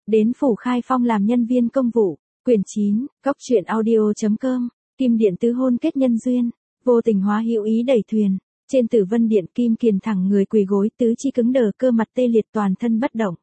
đến phủ Khai Phong làm nhân viên công vụ. Quyển 9, cốc truyện audio.com, Kim Điện tứ hôn kết nhân duyên, vô tình hóa hữu ý đẩy thuyền. Trên Tử Vân Điện, Kim Kiền thẳng người quỳ gối, tứ chi cứng đờ, cơ mặt tê liệt, toàn thân bất động.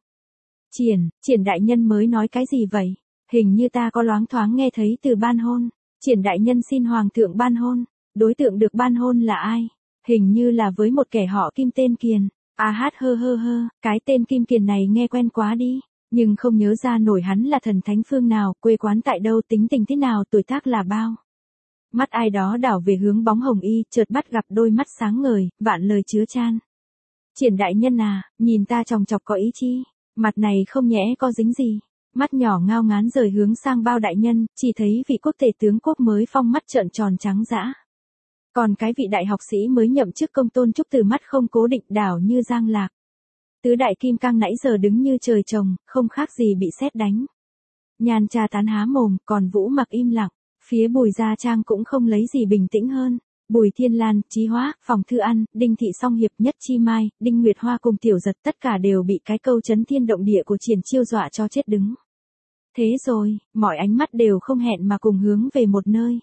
Triển đại nhân mới nói cái gì vậy? Hình như ta có loáng thoáng nghe thấy từ ban hôn. Triển đại nhân xin hoàng thượng ban hôn. Đối tượng được ban hôn là ai? Hình như là với một kẻ họ Kim tên Kiền. A hát hơ, cái tên Kim Kiền này nghe quen quá đi. Nhưng không nhớ ra nổi hắn là thần thánh phương nào, quê quán tại đâu, tính tình thế nào, tuổi tác là bao. Mắt ai đó đảo về hướng bóng hồng y, chợt bắt gặp đôi mắt sáng ngời, vạn lời chứa chan. Triển đại nhân à, nhìn ta chòng chọc có ý chi? Mặt này không nhẽ có dính gì? Mắt nhỏ ngao ngán rời hướng sang bao đại nhân, chỉ thấy vị quốc tể tướng quốc mới phong mắt trợn tròn trắng dã. Còn cái vị đại học sĩ mới nhậm chức công tôn trúc từ mắt không cố định, đảo như giang lạc. Tứ đại kim cang nãy giờ đứng như trời trồng, không khác gì bị sét đánh. Nhàn trà tán há mồm, còn Vũ Mặc im lặng. Phía Bùi Gia Trang cũng không lấy gì bình tĩnh hơn. Bùi Thiên Lan, Chí Hóa, Phòng Thư Ăn, Đinh Thị Song Hiệp, Nhất Chi Mai, Đinh Nguyệt Hoa cùng Tiểu Giật tất cả đều bị cái câu chấn thiên động địa của Triển Chiêu dọa cho chết đứng. Thế rồi, mọi ánh mắt đều không hẹn mà cùng hướng về một nơi.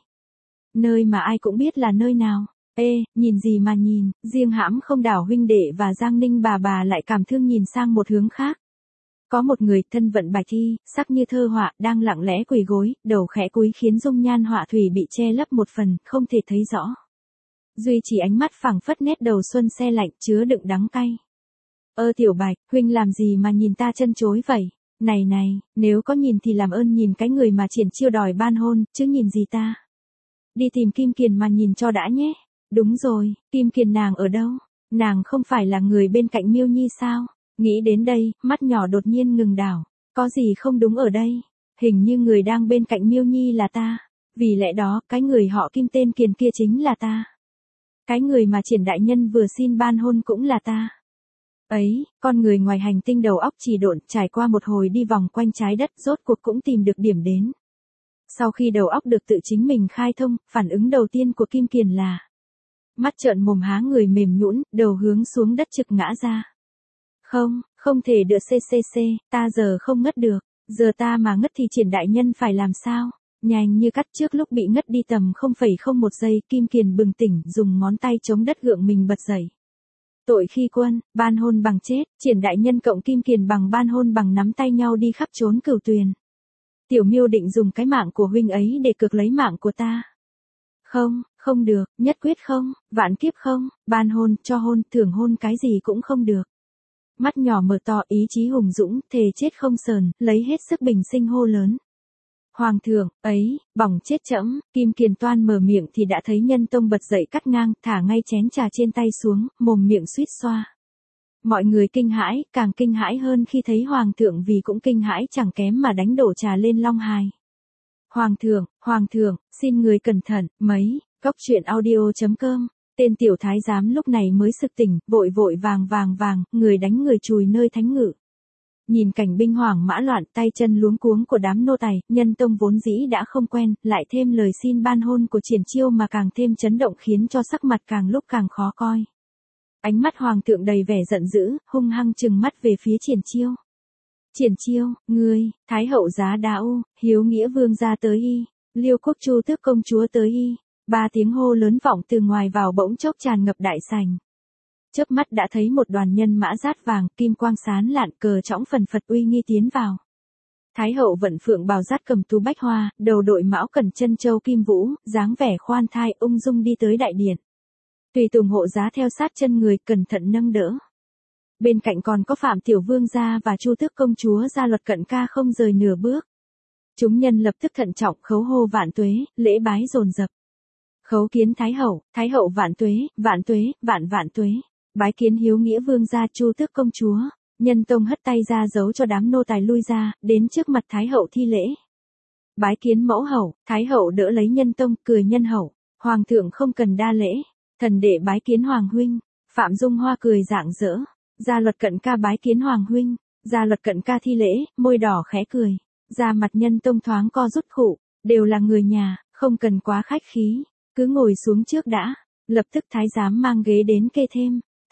Nơi mà ai cũng biết là nơi nào. Ê, nhìn gì mà nhìn, riêng hãm không đảo huynh đệ và Giang Ninh bà lại cảm thương nhìn sang một hướng khác. Có một người thân vận bạch y, sắc như thơ họa, đang lặng lẽ quỳ gối, đầu khẽ cúi khiến dung nhan họa thủy bị che lấp một phần, không thể thấy rõ. Duy chỉ ánh mắt phảng phất nét đầu xuân se lạnh, chứa đựng đắng cay. Tiểu Bạch, huynh làm gì mà nhìn ta chân chối vậy? Này, nếu có nhìn thì làm ơn nhìn cái người mà Triển Chiêu đòi ban hôn, chứ nhìn gì ta? Đi tìm Kim Kiền mà nhìn cho đã nhé. Đúng rồi, Kim Kiền nàng ở đâu? Nàng không phải là người bên cạnh Miêu Nhi sao? Nghĩ đến đây, mắt nhỏ đột nhiên ngừng đảo. Có gì không đúng ở đây? Hình như người đang bên cạnh Miêu Nhi là ta. Vì lẽ đó, cái người họ Kim tên Kiền kia chính là ta. Cái người mà Triển đại nhân vừa xin ban hôn cũng là ta. Ấy, con người ngoài hành tinh đầu óc trì độn, trải qua một hồi đi vòng quanh trái đất, rốt cuộc cũng tìm được điểm đến. Sau khi đầu óc được tự chính mình khai thông, phản ứng đầu tiên của Kim Kiền là mắt trợn mồm há người mềm nhũn, đầu hướng xuống đất trực ngã ra. Không thể được ta giờ không ngất được, giờ ta mà ngất thì Triển đại nhân phải làm sao? Nhanh như cắt, trước lúc bị ngất đi tầm 0,01 giây, Kim Kiền bừng tỉnh, dùng ngón tay chống đất gượng mình bật dậy. Tội khi quân, ban hôn bằng chết, Triển đại nhân cộng Kim Kiền bằng ban hôn bằng nắm tay nhau đi khắp trốn cửu tuyền. Tiểu Miêu định dùng cái mạng của huynh ấy để cược lấy mạng của ta. Không được, nhất quyết không, vạn kiếp không, ban hôn, cho hôn, thưởng hôn cái gì cũng không được. Mắt nhỏ mở to, ý chí hùng dũng, thề chết không sờn, lấy hết sức bình sinh hô lớn. Hoàng thượng, ấy, bỏng chết trẫm. Kim Kiền toan mở miệng thì đã thấy Nhân Tông bật dậy cắt ngang, thả ngay chén trà trên tay xuống, mồm miệng suýt xoa. Mọi người kinh hãi, càng kinh hãi hơn khi thấy Hoàng thượng vì cũng kinh hãi chẳng kém mà đánh đổ trà lên Long Hài. Hoàng thượng, xin người cẩn thận, mấy, cốc truyện audio.com. Tên tiểu thái giám lúc này mới sực tỉnh, vội vàng, người đánh người chùi nơi thánh ngự. Nhìn cảnh binh hoảng mã loạn, tay chân luống cuống của đám nô tài, Nhân Tông vốn dĩ đã không quen, lại thêm lời xin ban hôn của Triển Chiêu mà càng thêm chấn động khiến cho sắc mặt càng lúc càng khó coi. Ánh mắt hoàng thượng đầy vẻ giận dữ, hung hăng trừng mắt về phía Triển Chiêu. Triển Chiêu, ngươi, Thái hậu giá đa u, Hiếu Nghĩa vương gia tới y, Liêu Quốc Chu tước công chúa tới y. 3 tiếng hô lớn vọng từ ngoài vào bỗng chốc tràn ngập đại sảnh. Chớp mắt đã thấy một đoàn nhân mã dát vàng, kim quang sáng lạn, cờ trõng phần phật uy nghi tiến vào. Thái hậu vận phượng bào dát cầm tú bách hoa, đầu đội mão cẩn chân châu kim vũ, dáng vẻ khoan thai ung dung đi tới đại điện. Tùy tùng hộ giá theo sát chân người, cẩn thận nâng đỡ. Bên cạnh còn có Phạm Tiểu Vương gia và Chu tước công chúa Gia Luật Cận Ca không rời nửa bước. Chúng nhân lập tức thận trọng khấu hô vạn tuế, lễ bái dồn dập. Khấu kiến Thái hậu vạn tuế, vạn tuế. Bái kiến Hiếu Nghĩa vương gia, Chu tước công chúa. Nhân Tông hất tay ra giấu cho đám nô tài lui ra, đến trước mặt Thái hậu thi lễ. Bái kiến mẫu hậu. Thái hậu đỡ lấy Nhân Tông, cười nhân hậu. Hoàng thượng không cần đa lễ. Thần đệ bái kiến hoàng huynh. Phạm Dung Hoa cười rạng rỡ. Gia Luật Cận Ca bái kiến hoàng huynh. Gia Luật Cận Ca thi lễ, môi đỏ khẽ cười. Da mặt Nhân Tông thoáng co rút khụ, đều là người nhà, không cần quá khách khí, cứ ngồi xuống trước đã. Lập tức thái giám mang ghế đến kê thêm.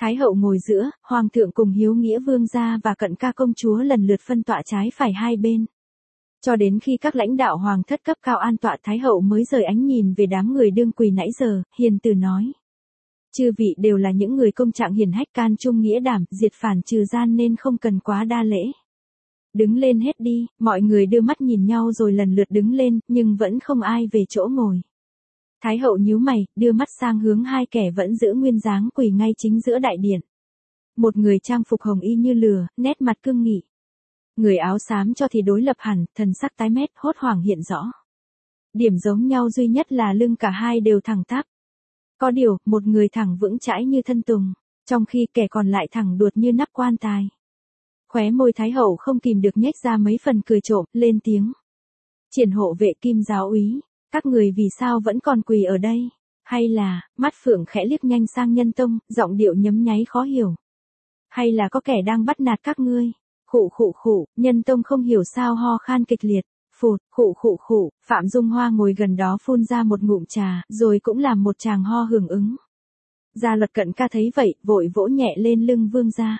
Thái hậu ngồi giữa, hoàng thượng cùng hiếu nghĩa vương gia và cận ca công chúa lần lượt phân tọa trái phải hai bên. Cho đến khi các lãnh đạo hoàng thất cấp cao an tọa, Thái hậu mới rời ánh nhìn về đám người đương quỳ nãy giờ, hiền từ nói. Chư vị đều là những người công trạng hiền hách, can trung nghĩa đảm, diệt phản trừ gian, nên không cần quá đa lễ. Đứng lên hết đi. Mọi người đưa mắt nhìn nhau rồi lần lượt đứng lên, nhưng vẫn không ai về chỗ ngồi. Thái hậu nhíu mày, đưa mắt sang hướng hai kẻ vẫn giữ nguyên dáng quỳ ngay chính giữa đại điện. Một người trang phục hồng y như lửa, nét mặt cương nghị. Người áo xám cho thì đối lập hẳn, thần sắc tái mét, hốt hoảng hiện rõ. Điểm giống nhau duy nhất là lưng cả hai đều thẳng tắp. Có điều, một người thẳng vững chãi như thân tùng, trong khi kẻ còn lại thẳng đuột như nắp quan tài. Khóe môi Thái hậu không kìm được nhếch ra mấy phần cười trộm, lên tiếng. Triển hộ vệ Kim giáo úy, các người vì sao vẫn còn quỳ ở đây? Hay là, mắt phượng khẽ liếc nhanh sang Nhân Tông, giọng điệu nhấm nháy khó hiểu. Hay là có kẻ đang bắt nạt các ngươi? Khụ khụ khụ, Nhân Tông không hiểu sao ho khan kịch liệt. Phụt, khụ khụ khụ, Phạm Dung Hoa ngồi gần đó phun ra một ngụm trà, rồi cũng làm một tràng ho hưởng ứng. Gia Luật cận ca thấy vậy, vội vỗ nhẹ lên lưng vương gia.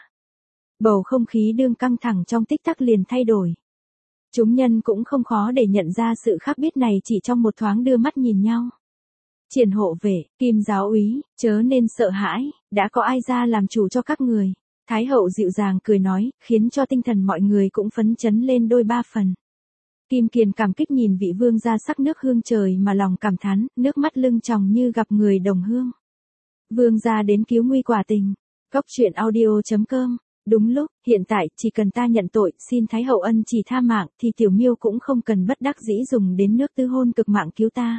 Bầu không khí đương căng thẳng trong tích tắc liền thay đổi. Chúng nhân cũng không khó để nhận ra sự khác biệt này chỉ trong một thoáng đưa mắt nhìn nhau. Triển hộ vệ, Kim giáo úy, chớ nên sợ hãi, đã có ai ra làm chủ cho các người. Thái hậu dịu dàng cười nói, khiến cho tinh thần mọi người cũng phấn chấn lên đôi ba phần. Kim Kiền cảm kích nhìn vị vương gia sắc nước hương trời mà lòng cảm thán, nước mắt lưng tròng như gặp người đồng hương. Vương gia đến cứu nguy quả tình. Góc truyện audio.com. Đúng lúc, hiện tại, chỉ cần ta nhận tội, xin Thái hậu ân chỉ tha mạng, thì tiểu miêu cũng không cần bất đắc dĩ dùng đến nước tư hôn cực mạng cứu ta.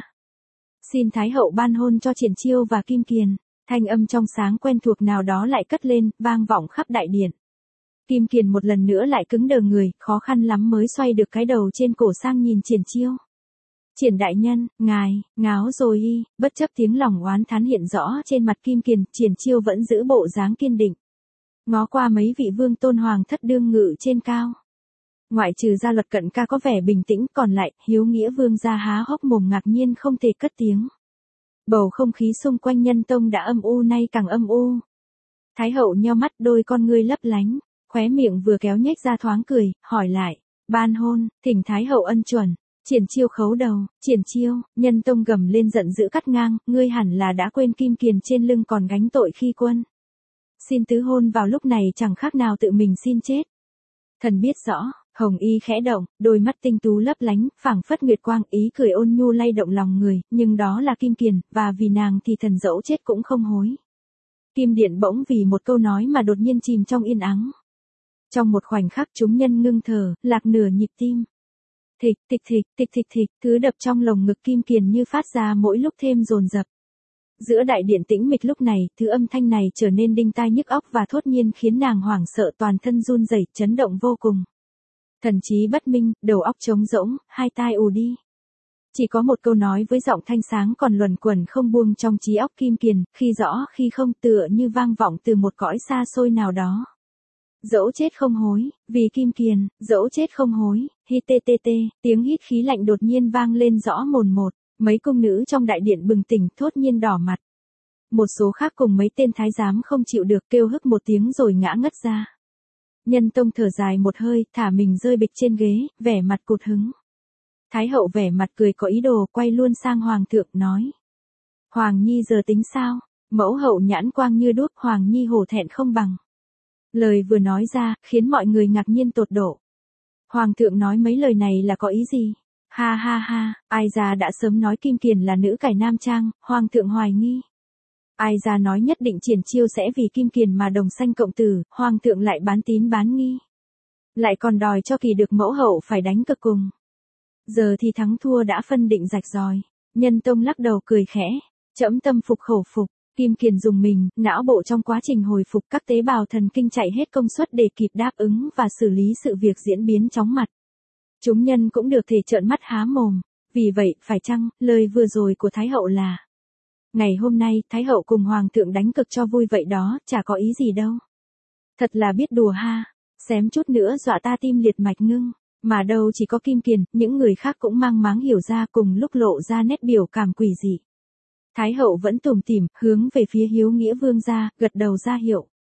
Xin Thái hậu ban hôn cho Triển Chiêu và Kim Kiền. Thanh âm trong sáng quen thuộc nào đó lại cất lên, vang vọng khắp đại điện. Kim Kiền một lần nữa lại cứng đờ người, khó khăn lắm mới xoay được cái đầu trên cổ sang nhìn Triển Chiêu. Triển đại nhân, ngài, ngáo rồi y, bất chấp tiếng lòng oán thán hiện rõ trên mặt Kim Kiền, Triển Chiêu vẫn giữ bộ dáng kiên định. Ngó qua mấy vị vương tôn hoàng thất đương ngự trên cao. Ngoại trừ Gia Luật cận ca có vẻ bình tĩnh, còn lại, hiếu nghĩa vương gia há hốc mồm ngạc nhiên không thể cất tiếng. Bầu không khí xung quanh Nhân Tông đã âm u nay càng âm u. Thái hậu nheo mắt, đôi con ngươi lấp lánh, khóe miệng vừa kéo nhếch ra thoáng cười, hỏi lại, ban hôn, thỉnh Thái hậu ân chuẩn. Triển Chiêu khấu đầu, Triển Chiêu, Nhân Tông gầm lên giận dữ cắt ngang, ngươi hẳn là đã quên Kim Kiền trên lưng còn gánh tội khi quân. Xin tứ hôn vào lúc này chẳng khác nào tự mình xin chết. Thần biết rõ, hồng y khẽ động, đôi mắt tinh tú lấp lánh, phảng phất nguyệt quang, ý cười ôn nhu lay động lòng người, nhưng đó là Kim Kiền, và vì nàng thì thần dẫu chết cũng không hối. Kim điện bỗng vì một câu nói mà đột nhiên chìm trong yên ắng. Trong một khoảnh khắc chúng nhân ngưng thở, lạc nửa nhịp tim. Thịch thịch thịch thịch thịch thịch, thứ đập trong lồng ngực Kim Kiền như phát ra mỗi lúc thêm dồn dập. Giữa đại điện tĩnh mịch lúc này, thứ âm thanh này trở nên đinh tai nhức óc và thốt nhiên khiến nàng hoảng sợ, toàn thân run rẩy, chấn động vô cùng. Thần trí bất minh, đầu óc trống rỗng, hai tai ù đi. Chỉ có một câu nói với giọng thanh sáng còn luẩn quẩn không buông trong trí óc Kim Kiền, khi rõ khi không, tựa như vang vọng từ một cõi xa xôi nào đó. Dẫu chết không hối, vì Kim Kiền, dẫu chết không hối, hi tê tê tê, tiếng hít khí lạnh đột nhiên vang lên rõ mồn một. Mấy cung nữ trong đại điện bừng tỉnh, thốt nhiên đỏ mặt. Một số khác cùng mấy tên thái giám không chịu được kêu hức một tiếng rồi ngã ngất ra. Nhân Tông thở dài một hơi, thả mình rơi bịch trên ghế, vẻ mặt cụt hứng. Thái hậu vẻ mặt cười có ý đồ, quay luôn sang hoàng thượng, nói. Hoàng nhi giờ tính sao? Mẫu hậu nhãn quang như đuốc, Hoàng nhi hổ thẹn không bằng. Lời vừa nói ra, khiến mọi người ngạc nhiên tột độ. Hoàng thượng nói mấy lời này là có ý gì? Ha ha ha, ai ra đã sớm nói Kim Kiền là nữ cải nam trang, hoàng thượng hoài nghi. Ai ra nói nhất định Triển Chiêu sẽ vì Kim Kiền mà đồng sanh cộng tử, hoàng thượng lại bán tín bán nghi. Lại còn đòi cho kỳ được mẫu hậu phải đánh cực cùng. Giờ thì thắng thua đã phân định rạch ròi. Nhân Tông lắc đầu cười khẽ, trẫm tâm phục khẩu phục. Kim Kiền dùng mình, não bộ trong quá trình hồi phục, các tế bào thần kinh chạy hết công suất để kịp đáp ứng và xử lý sự việc diễn biến chóng mặt. Chúng nhân cũng được thể trợn mắt há mồm. Vì vậy, phải chăng, lời vừa rồi của Thái hậu là ngày hôm nay, Thái hậu cùng Hoàng thượng đánh cực cho vui vậy đó, chả có ý gì đâu. Thật là biết đùa ha, xém chút nữa dọa ta tim liệt mạch ngưng. Mà đâu chỉ có Kim Kiền, những người khác cũng mang máng hiểu ra cùng lúc lộ ra nét biểu cảm quỷ dị. Thái hậu vẫn tủm tỉm, hướng về phía hiếu nghĩa vương gia, gật đầu ra hiệu.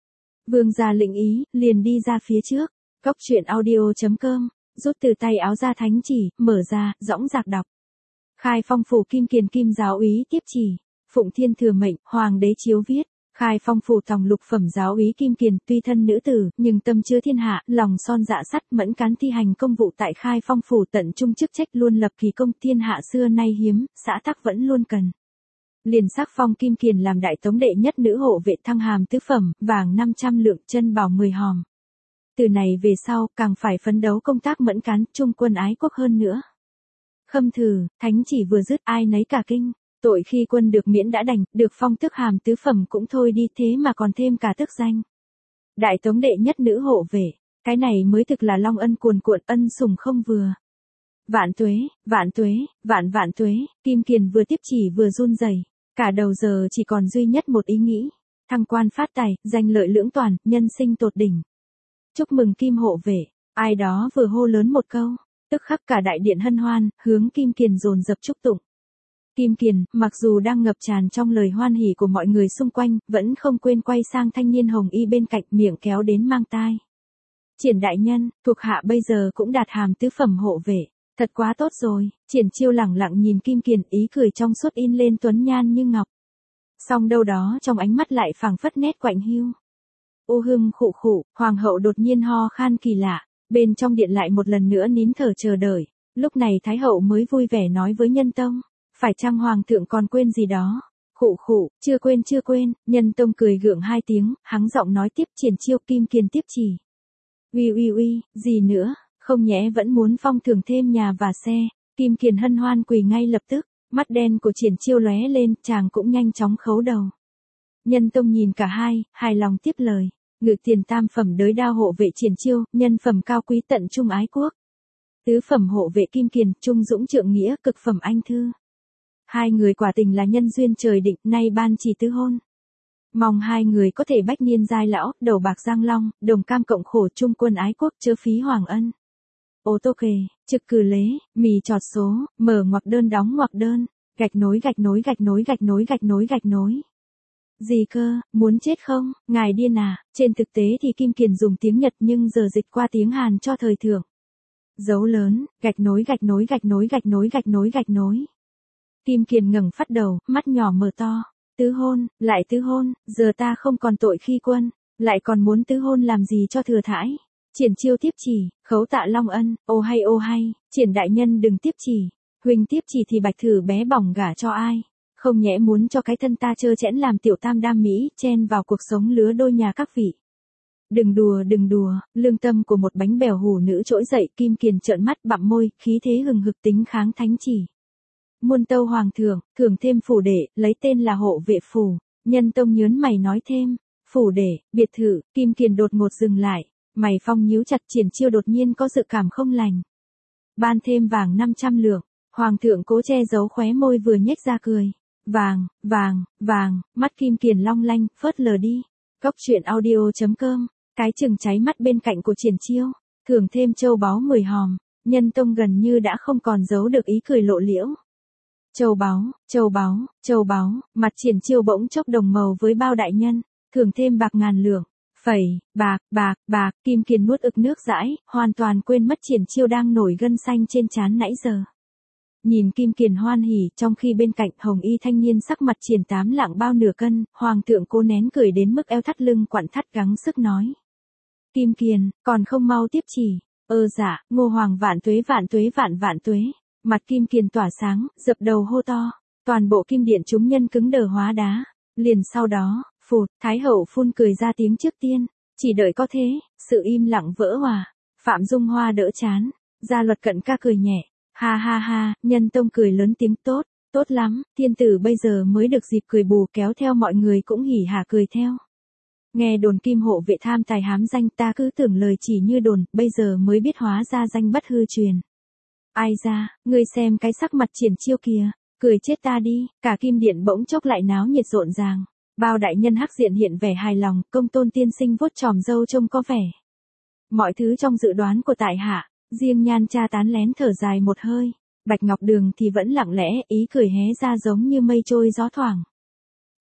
Vương gia lĩnh ý, liền đi ra phía trước. Cốc truyện audio.com, rút từ tay áo ra thánh chỉ, mở ra, dõng dạc đọc. Khai Phong phủ Kim Kiền Kim giáo úy tiếp chỉ. Phụng Thiên thừa mệnh, Hoàng đế chiếu viết. Khai Phong phủ tòng lục phẩm giáo úy Kim Kiền, tuy thân nữ tử, nhưng tâm chứa thiên hạ, lòng son dạ sắt, mẫn cán thi hành công vụ tại Khai Phong phủ, tận trung chức trách, luôn lập kỳ công, thiên hạ xưa nay hiếm, xã tắc vẫn luôn cần. Liền sắc phong Kim Kiền làm đại tống đệ nhất nữ hộ vệ, thăng hàm tứ phẩm, vàng 500 lượng, chân bảo 10 hòm. Từ này về sau, càng phải phấn đấu công tác mẫn cán, trung quân ái quốc hơn nữa. Khâm thử, thánh chỉ vừa dứt, ai nấy cả kinh. Tội khi quân được miễn đã đành, được phong tước hàm tứ phẩm cũng thôi đi, thế mà còn thêm cả tước danh. Đại tống đệ nhất nữ hộ vệ, cái này mới thực là long ân cuồn cuộn, ân sủng không vừa. Vạn tuế, vạn tuế, vạn tuế, Kim Kiền vừa tiếp chỉ vừa run rẩy, cả đầu giờ chỉ còn duy nhất một ý nghĩ, thăng quan phát tài, danh lợi lưỡng toàn, nhân sinh tột đỉnh. Chúc mừng Kim hộ vệ, ai đó vừa hô lớn một câu, tức khắc cả đại điện hân hoan, hướng Kim Kiền dồn dập chúc tụng. Kim Kiền, mặc dù đang ngập tràn trong lời hoan hỉ của mọi người xung quanh, vẫn không quên quay sang thanh niên hồng y bên cạnh, miệng kéo đến mang tai. Triển đại nhân, thuộc hạ bây giờ cũng đạt hàm tứ phẩm hộ vệ, thật quá tốt rồi. Triển Chiêu lẳng lặng nhìn Kim Kiền, ý cười trong suốt in lên tuấn nhan như ngọc. Song đâu đó trong ánh mắt lại phảng phất nét quạnh hiu. Ô hưng khụ khụ, hoàng hậu đột nhiên ho khan kỳ lạ, bên trong điện lại một lần nữa nín thở chờ đợi. Lúc này thái hậu mới vui vẻ nói với Nhân Tông. Phải chăng hoàng thượng còn quên gì đó? Khụ khụ, chưa quên, Nhân Tông cười gượng hai tiếng, hắng giọng nói tiếp. Triển Chiêu, Kim Kiền tiếp chỉ. Uy, gì nữa, không nhẽ vẫn muốn phong thưởng thêm nhà và xe. Kim Kiền hân hoan quỳ ngay lập tức, mắt đen của Triển Chiêu lóe lên, chàng cũng nhanh chóng khấu đầu. Nhân Tông nhìn cả hai, hài lòng tiếp lời. Ngự tiền tam phẩm đới đao hộ vệ Triển Chiêu, nhân phẩm cao quý tận trung ái quốc. Tứ phẩm hộ vệ Kim Kiền, trung dũng trượng nghĩa, cực phẩm anh thư. Hai người quả tình là nhân duyên trời định, nay ban chỉ tứ hôn. Mong hai người có thể bách niên giai lão, đầu bạc giang long, đồng cam cộng khổ, trung quân ái quốc, chớ phí hoàng ân. Ô tô kề, trực cử lế, mì chọt số, mở ngoặc đơn đóng ngoặc đơn, gạch nối. Gì cơ, muốn chết không, ngài điên à? Trên thực tế thì Kim Kiền dùng tiếng Nhật nhưng giờ dịch qua tiếng Hàn cho thời thượng. Dấu lớn, gạch nối. Kim Kiền ngẩng phát đầu, mắt nhỏ mở to. Tứ hôn, lại tứ hôn, giờ ta không còn tội khi quân, lại còn muốn tứ hôn làm gì cho thừa thãi. Triển Chiêu tiếp chỉ, khấu tạ long ân, ô hay, Triển đại nhân đừng tiếp chỉ, huynh tiếp chỉ thì bạch thử bé bỏng gả cho ai, không nhẽ muốn cho cái thân ta trơ trẽn làm tiểu tam đam mỹ, chen vào cuộc sống lứa đôi nhà các vị. Đừng đùa, lương tâm của một bánh bèo hủ nữ trỗi dậy. Kim Kiền trợn mắt bặm môi, khí thế hừng hực tính kháng thánh chỉ. Muôn tâu hoàng thượng, thưởng thêm phủ đệ, lấy tên là hộ vệ phủ. Nhân Tông nhớn mày nói thêm, phủ đệ, biệt thự. Kim Kiền đột ngột dừng lại, mày phong nhíu chặt. Triển Chiêu đột nhiên có dự cảm không lành. Ban thêm vàng 500 lượng, hoàng thượng cố che giấu khóe môi vừa nhếch ra cười. Vàng, mắt Kim Kiền long lanh, phớt lờ đi. Cốc truyện audio.com, cái chừng cháy mắt bên cạnh của Triển Chiêu, thưởng thêm châu báu 10 hòm. Nhân Tông gần như đã không còn giấu được ý cười lộ liễu. Châu báu, mặt Triển Chiêu bỗng chốc đồng màu với bao đại nhân, thưởng thêm bạc ngàn lượng. Phẩy, bạc, Kim Kiền nuốt ực nước dãi, hoàn toàn quên mất Triển Chiêu đang nổi gân xanh trên trán nãy giờ. Nhìn Kim Kiền hoan hỉ, trong khi bên cạnh hồng y thanh niên sắc mặt Triển tám lạng bao nửa cân, hoàng thượng cố nén cười đến mức eo thắt lưng quặn thắt, gắng sức nói. Kim Kiền, còn không mau tiếp chỉ. Dạ, Ngô hoàng vạn tuế. Mặt Kim Kiền tỏa sáng, dập đầu hô to. Toàn bộ kim điện chúng nhân cứng đờ hóa đá. Liền sau đó, phụt, Thái hậu phun cười ra tiếng trước tiên. Chỉ đợi có thế, sự im lặng vỡ hòa. Phạm Dung Hoa đỡ chán. Gia Luật Cận ca cười nhẹ. Ha, Nhân Tông cười lớn tiếng tốt lắm, thiên tử bây giờ mới được dịp cười bù, kéo theo mọi người cũng hỉ hả cười theo. Nghe đồn Kim hộ vệ tham tài hám danh, ta cứ tưởng lời chỉ như đồn, bây giờ mới biết hóa ra danh bất hư truyền. Ai ra, ngươi xem cái sắc mặt Triển Chiêu kìa, cười chết ta đi. Cả kim điện bỗng chốc lại náo nhiệt rộn ràng. Bao đại nhân hắc diện hiện vẻ hài lòng, Công Tôn tiên sinh vuốt chòm râu trông có vẻ mọi thứ trong dự đoán của tại hạ. Riêng Nhan cha tán lén thở dài một hơi. Bạch Ngọc Đường thì vẫn lặng lẽ, ý cười hé ra giống như mây trôi gió thoảng.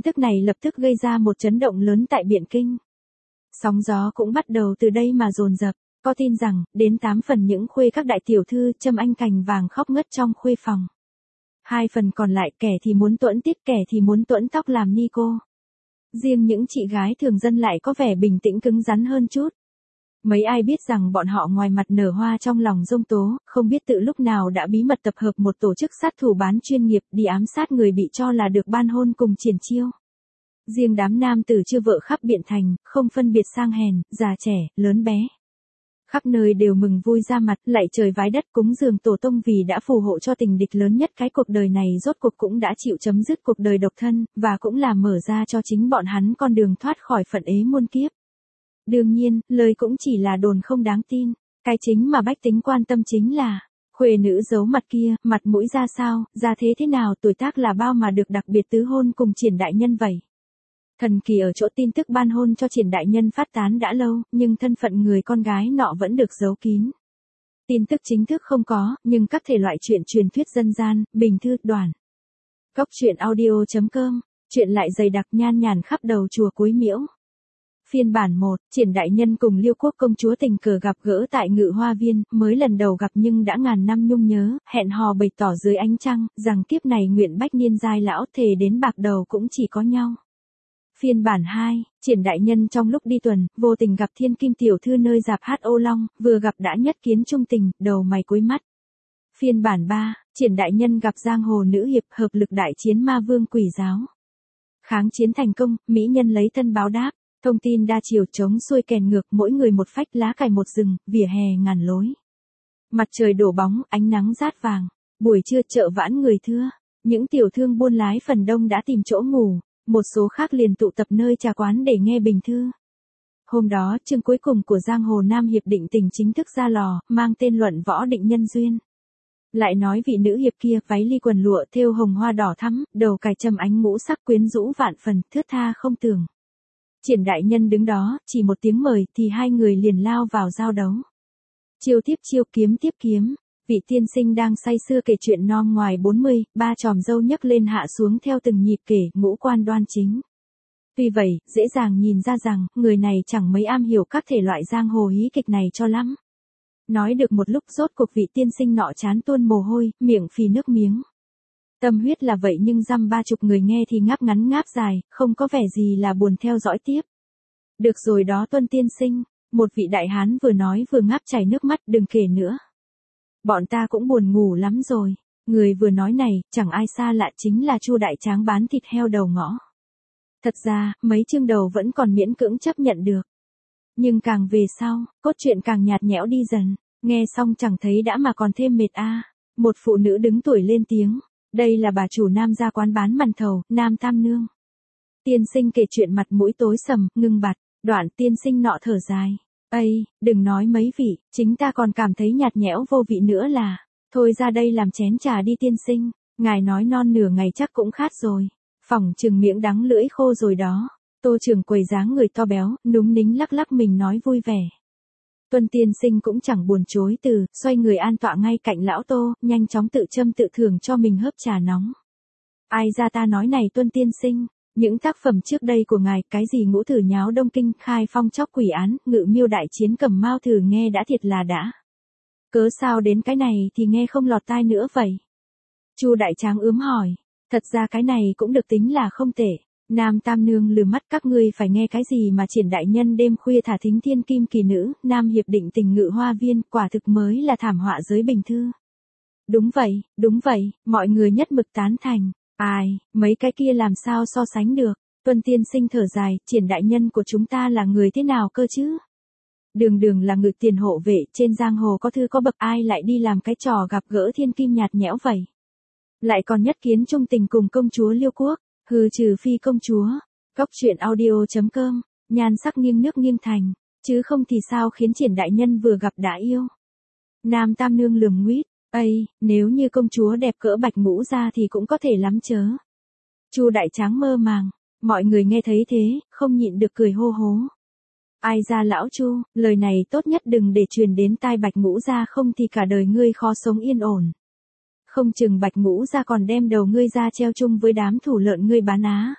Tin tức này lập tức gây ra một chấn động lớn tại Biện Kinh. Sóng gió cũng bắt đầu từ đây mà dồn dập, có tin rằng, đến 8 phần những khuê các đại tiểu thư châm anh cành vàng khóc ngất trong khuê phòng. 2 phần còn lại kẻ thì muốn tuẫn tiết kẻ thì muốn tuẫn tóc làm ni cô. Riêng những chị gái thường dân lại có vẻ bình tĩnh cứng rắn hơn chút. Mấy ai biết rằng bọn họ ngoài mặt nở hoa trong lòng dông tố, không biết tự lúc nào đã bí mật tập hợp một tổ chức sát thủ bán chuyên nghiệp đi ám sát người bị cho là được ban hôn cùng triển chiêu. Riêng đám nam tử chưa vợ khắp Biện Thành, không phân biệt sang hèn, già trẻ, lớn bé. Khắp nơi đều mừng vui ra mặt, lạy trời vái đất cúng dường tổ tông vì đã phù hộ cho tình địch lớn nhất cái cuộc đời này rốt cuộc cũng đã chịu chấm dứt cuộc đời độc thân, và cũng là mở ra cho chính bọn hắn con đường thoát khỏi phận ế muôn kiếp. Đương nhiên, lời cũng chỉ là đồn không đáng tin, cái chính mà bách tính quan tâm chính là, khuê nữ giấu mặt kia, mặt mũi ra sao, ra thế nào, tuổi tác là bao mà được đặc biệt tứ hôn cùng Triển đại nhân vậy. Thần kỳ ở chỗ tin tức ban hôn cho Triển đại nhân phát tán đã lâu, nhưng thân phận người con gái nọ vẫn được giấu kín. Tin tức chính thức không có, nhưng các thể loại chuyện truyền thuyết dân gian, bình thư, đoàn. Góc truyện audio.com, chuyện lại dày đặc nhan nhản khắp đầu chùa Cuối Miễu. Phiên bản 1, Triển đại nhân cùng Liêu Quốc công chúa tình cờ gặp gỡ tại Ngự Hoa Viên, mới lần đầu gặp nhưng đã ngàn năm nhung nhớ, hẹn hò bày tỏ dưới ánh trăng, rằng kiếp này nguyện bách niên giai lão thề đến bạc đầu cũng chỉ có nhau. Phiên bản 2, Triển đại nhân trong lúc đi tuần, vô tình gặp Thiên Kim tiểu thư nơi rạp hát Ô Long, vừa gặp đã nhất kiến trung tình, đầu mày cúi mắt. Phiên bản 3, Triển đại nhân gặp giang hồ nữ hiệp hợp lực đại chiến ma vương quỷ giáo. Kháng chiến thành công, mỹ nhân lấy thân báo đáp, thông tin đa chiều chống xuôi kèn ngược, mỗi người một phách lá cài một rừng, vỉa hè ngàn lối. Mặt trời đổ bóng, ánh nắng rát vàng, buổi trưa chợ vãn người thưa, những tiểu thương buôn lái phần đông đã tìm chỗ ngủ. Một số khác liền tụ tập nơi trà quán để nghe bình thư. Hôm đó, chương cuối cùng của Giang Hồ Nam Hiệp Định Tình chính thức ra lò, mang tên Luận Võ Định Nhân Duyên. Lại nói vị nữ hiệp kia, váy ly quần lụa thêu hồng hoa đỏ thắm, đầu cài trầm ánh ngũ sắc quyến rũ vạn phần, thướt tha không tưởng. Triển đại nhân đứng đó, chỉ một tiếng mời thì hai người liền lao vào giao đấu. Chiêu tiếp chiêu, kiếm tiếp kiếm. Vị tiên sinh đang say sưa kể chuyện non ngoài 40, ba chòm râu nhấc lên hạ xuống theo từng nhịp kể, ngũ quan đoan chính. Tuy vậy, dễ dàng nhìn ra rằng, người này chẳng mấy am hiểu các thể loại giang hồ hí kịch này cho lắm. Nói được một lúc rốt cuộc vị tiên sinh nọ chán tuôn mồ hôi, miệng phì nước miếng. Tâm huyết là vậy nhưng dăm 30 người nghe thì ngáp ngắn ngáp dài, không có vẻ gì là buồn theo dõi tiếp. Được rồi đó Tuân tiên sinh, một vị đại hán vừa nói vừa ngáp chảy nước mắt, đừng kể nữa. Bọn ta cũng buồn ngủ lắm rồi. Người vừa nói này, chẳng ai xa lạ chính là Chu đại tráng bán thịt heo đầu ngõ. Thật ra, mấy chương đầu vẫn còn miễn cưỡng chấp nhận được. Nhưng càng về sau, cốt truyện càng nhạt nhẽo đi dần. Nghe xong chẳng thấy đã mà còn thêm mệt a. Một phụ nữ đứng tuổi lên tiếng. Đây là bà chủ Nam gia quán bán màn thầu, Nam Tam Nương. Tiên sinh kể chuyện mặt mũi tối sầm, ngưng bặt. Đoạn tiên sinh nọ thở dài. Ây, đừng nói mấy vị, chính ta còn cảm thấy nhạt nhẽo vô vị nữa là. Thôi ra đây làm chén trà đi tiên sinh, ngài nói non nửa ngày chắc cũng khát rồi. Phỏng chừng miệng đắng lưỡi khô rồi đó. Tô trưởng quầy dáng người to béo, núng nính lắc lắc mình nói vui vẻ. Tuân tiên sinh cũng chẳng buồn chối từ, xoay người an tọa ngay cạnh lão Tô, nhanh chóng tự châm tự thưởng cho mình hớp trà nóng. Ai ra ta nói này Tuân tiên sinh. Những tác phẩm trước đây của ngài, cái gì ngũ thử nháo Đông Kinh, khai phong chóc quỷ án, ngự miêu đại chiến cầm mao thử nghe đã thiệt là đã. Cớ sao đến cái này thì nghe không lọt tai nữa vậy? Chu đại tráng ướm hỏi, thật ra cái này cũng được tính là không tệ. Nam Tam Nương lừa mắt các ngươi phải nghe cái gì mà Triển đại nhân đêm khuya thả thính thiên kim kỳ nữ, Nam Hiệp Định Tình Ngự Hoa Viên, quả thực mới là thảm họa giới bình thư. Đúng vậy, mọi người nhất mực tán thành. Ai, mấy cái kia làm sao so sánh được. Tuân tiên sinh thở dài, Triển đại nhân của chúng ta là người thế nào cơ chứ? Đường đường là ngự tiền hộ vệ, trên giang hồ có thư có bậc, ai lại đi làm cái trò gặp gỡ thiên kim nhạt nhẽo vậy. Lại còn nhất kiến trung tình cùng công chúa Liêu Quốc, hừ trừ phi công chúa. Góc truyện audio.com, nhan sắc nghiêng nước nghiêng thành, chứ không thì sao khiến Triển đại nhân vừa gặp đã yêu. Nam Tam Nương lườm nguýt, ây, nếu như công chúa đẹp cỡ Bạch Ngũ Gia thì cũng có thể lắm chớ. Chu Đại Tráng mơ màng, mọi người nghe thấy thế, không nhịn được cười hô hố. Ai ra lão Chu, lời này tốt nhất đừng để truyền đến tai Bạch Ngũ Gia, không thì cả đời ngươi khó sống yên ổn. Không chừng Bạch Ngũ Gia còn đem đầu ngươi ra treo chung với đám thủ lợn ngươi bán á.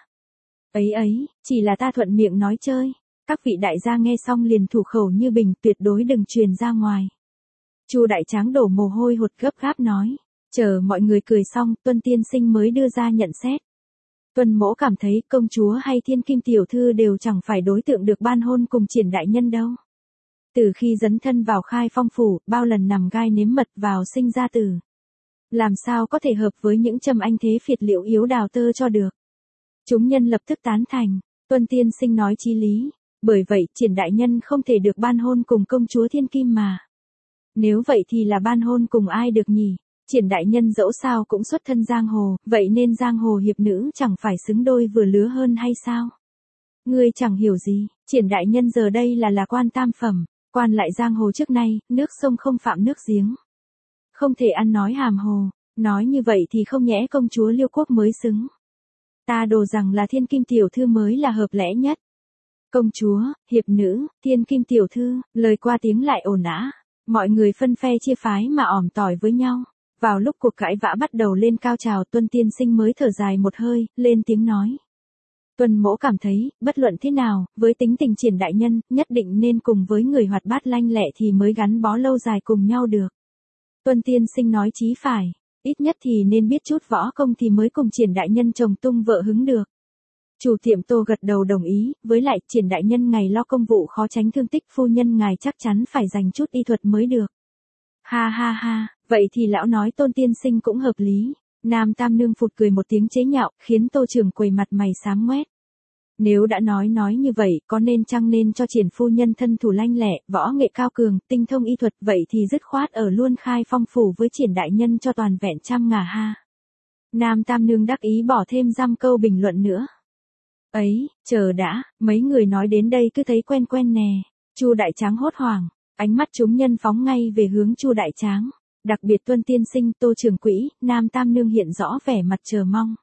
Ấy, chỉ là ta thuận miệng nói chơi. Các vị đại gia nghe xong liền thủ khẩu như bình, tuyệt đối đừng truyền ra ngoài. Chu Đại Tráng đổ mồ hôi hột gấp gáp nói. Chờ mọi người cười xong, Tuân tiên sinh mới đưa ra nhận xét. Tuân mỗ cảm thấy công chúa hay thiên kim tiểu thư đều chẳng phải đối tượng được ban hôn cùng Triển đại nhân đâu. Từ khi dấn thân vào Khai Phong phủ, bao lần nằm gai nếm mật vào sinh ra tử. Làm sao có thể hợp với những trầm anh thế phiệt liệu yếu đào tơ cho được. Chúng nhân lập tức tán thành, Tuân tiên sinh nói chí lý, bởi vậy Triển đại nhân không thể được ban hôn cùng công chúa thiên kim mà. Nếu vậy thì là ban hôn cùng ai được nhỉ? Triển đại nhân dẫu sao cũng xuất thân giang hồ, vậy nên giang hồ hiệp nữ chẳng phải xứng đôi vừa lứa hơn hay sao? Ngươi chẳng hiểu gì, Triển đại nhân giờ đây là quan tam phẩm, quan lại giang hồ trước nay, nước sông không phạm nước giếng. Không thể ăn nói hàm hồ, nói như vậy thì không nhẽ công chúa Liêu Quốc mới xứng. Ta đồ rằng là thiên kim tiểu thư mới là hợp lẽ nhất. Công chúa, hiệp nữ, thiên kim tiểu thư, lời qua tiếng lại ồn ào. Mọi người phân phe chia phái mà ỏm tỏi với nhau. Vào lúc cuộc cãi vã bắt đầu lên cao trào, Tuân tiên sinh mới thở dài một hơi, lên tiếng nói. Tuân mỗ cảm thấy, bất luận thế nào, với tính tình Triển đại nhân, nhất định nên cùng với người hoạt bát lanh lẹ thì mới gắn bó lâu dài cùng nhau được. Tuân tiên sinh nói chí phải, ít nhất thì nên biết chút võ công thì mới cùng Triển đại nhân chồng tung vợ hứng được. Chủ tiệm Tô gật đầu đồng ý, với lại Triển đại nhân ngày lo công vụ khó tránh thương tích, phu nhân ngài chắc chắn phải dành chút y thuật mới được. Ha ha ha, vậy thì lão nói Tôn tiên sinh cũng hợp lý. Nam Tam Nương phụt cười một tiếng chế nhạo, khiến Tô trưởng quầy mặt mày xám ngoét. Nếu đã nói như vậy, có nên chăng nên cho Triển phu nhân thân thủ lanh lẹ, võ nghệ cao cường, tinh thông y thuật, vậy thì dứt khoát ở luôn Khai Phong phủ với Triển đại nhân cho toàn vẹn trăm ngà ha. Nam Tam Nương đắc ý bỏ thêm dăm câu bình luận nữa. Ấy, chờ đã, mấy người nói đến đây cứ thấy quen quen nè. Chu Đại Tráng hốt hoảng, ánh mắt chúng nhân phóng ngay về hướng Chu Đại Tráng. Đặc biệt Tuân tiên sinh, Tô trưởng quỹ, Nam Tam Nương hiện rõ vẻ mặt chờ mong.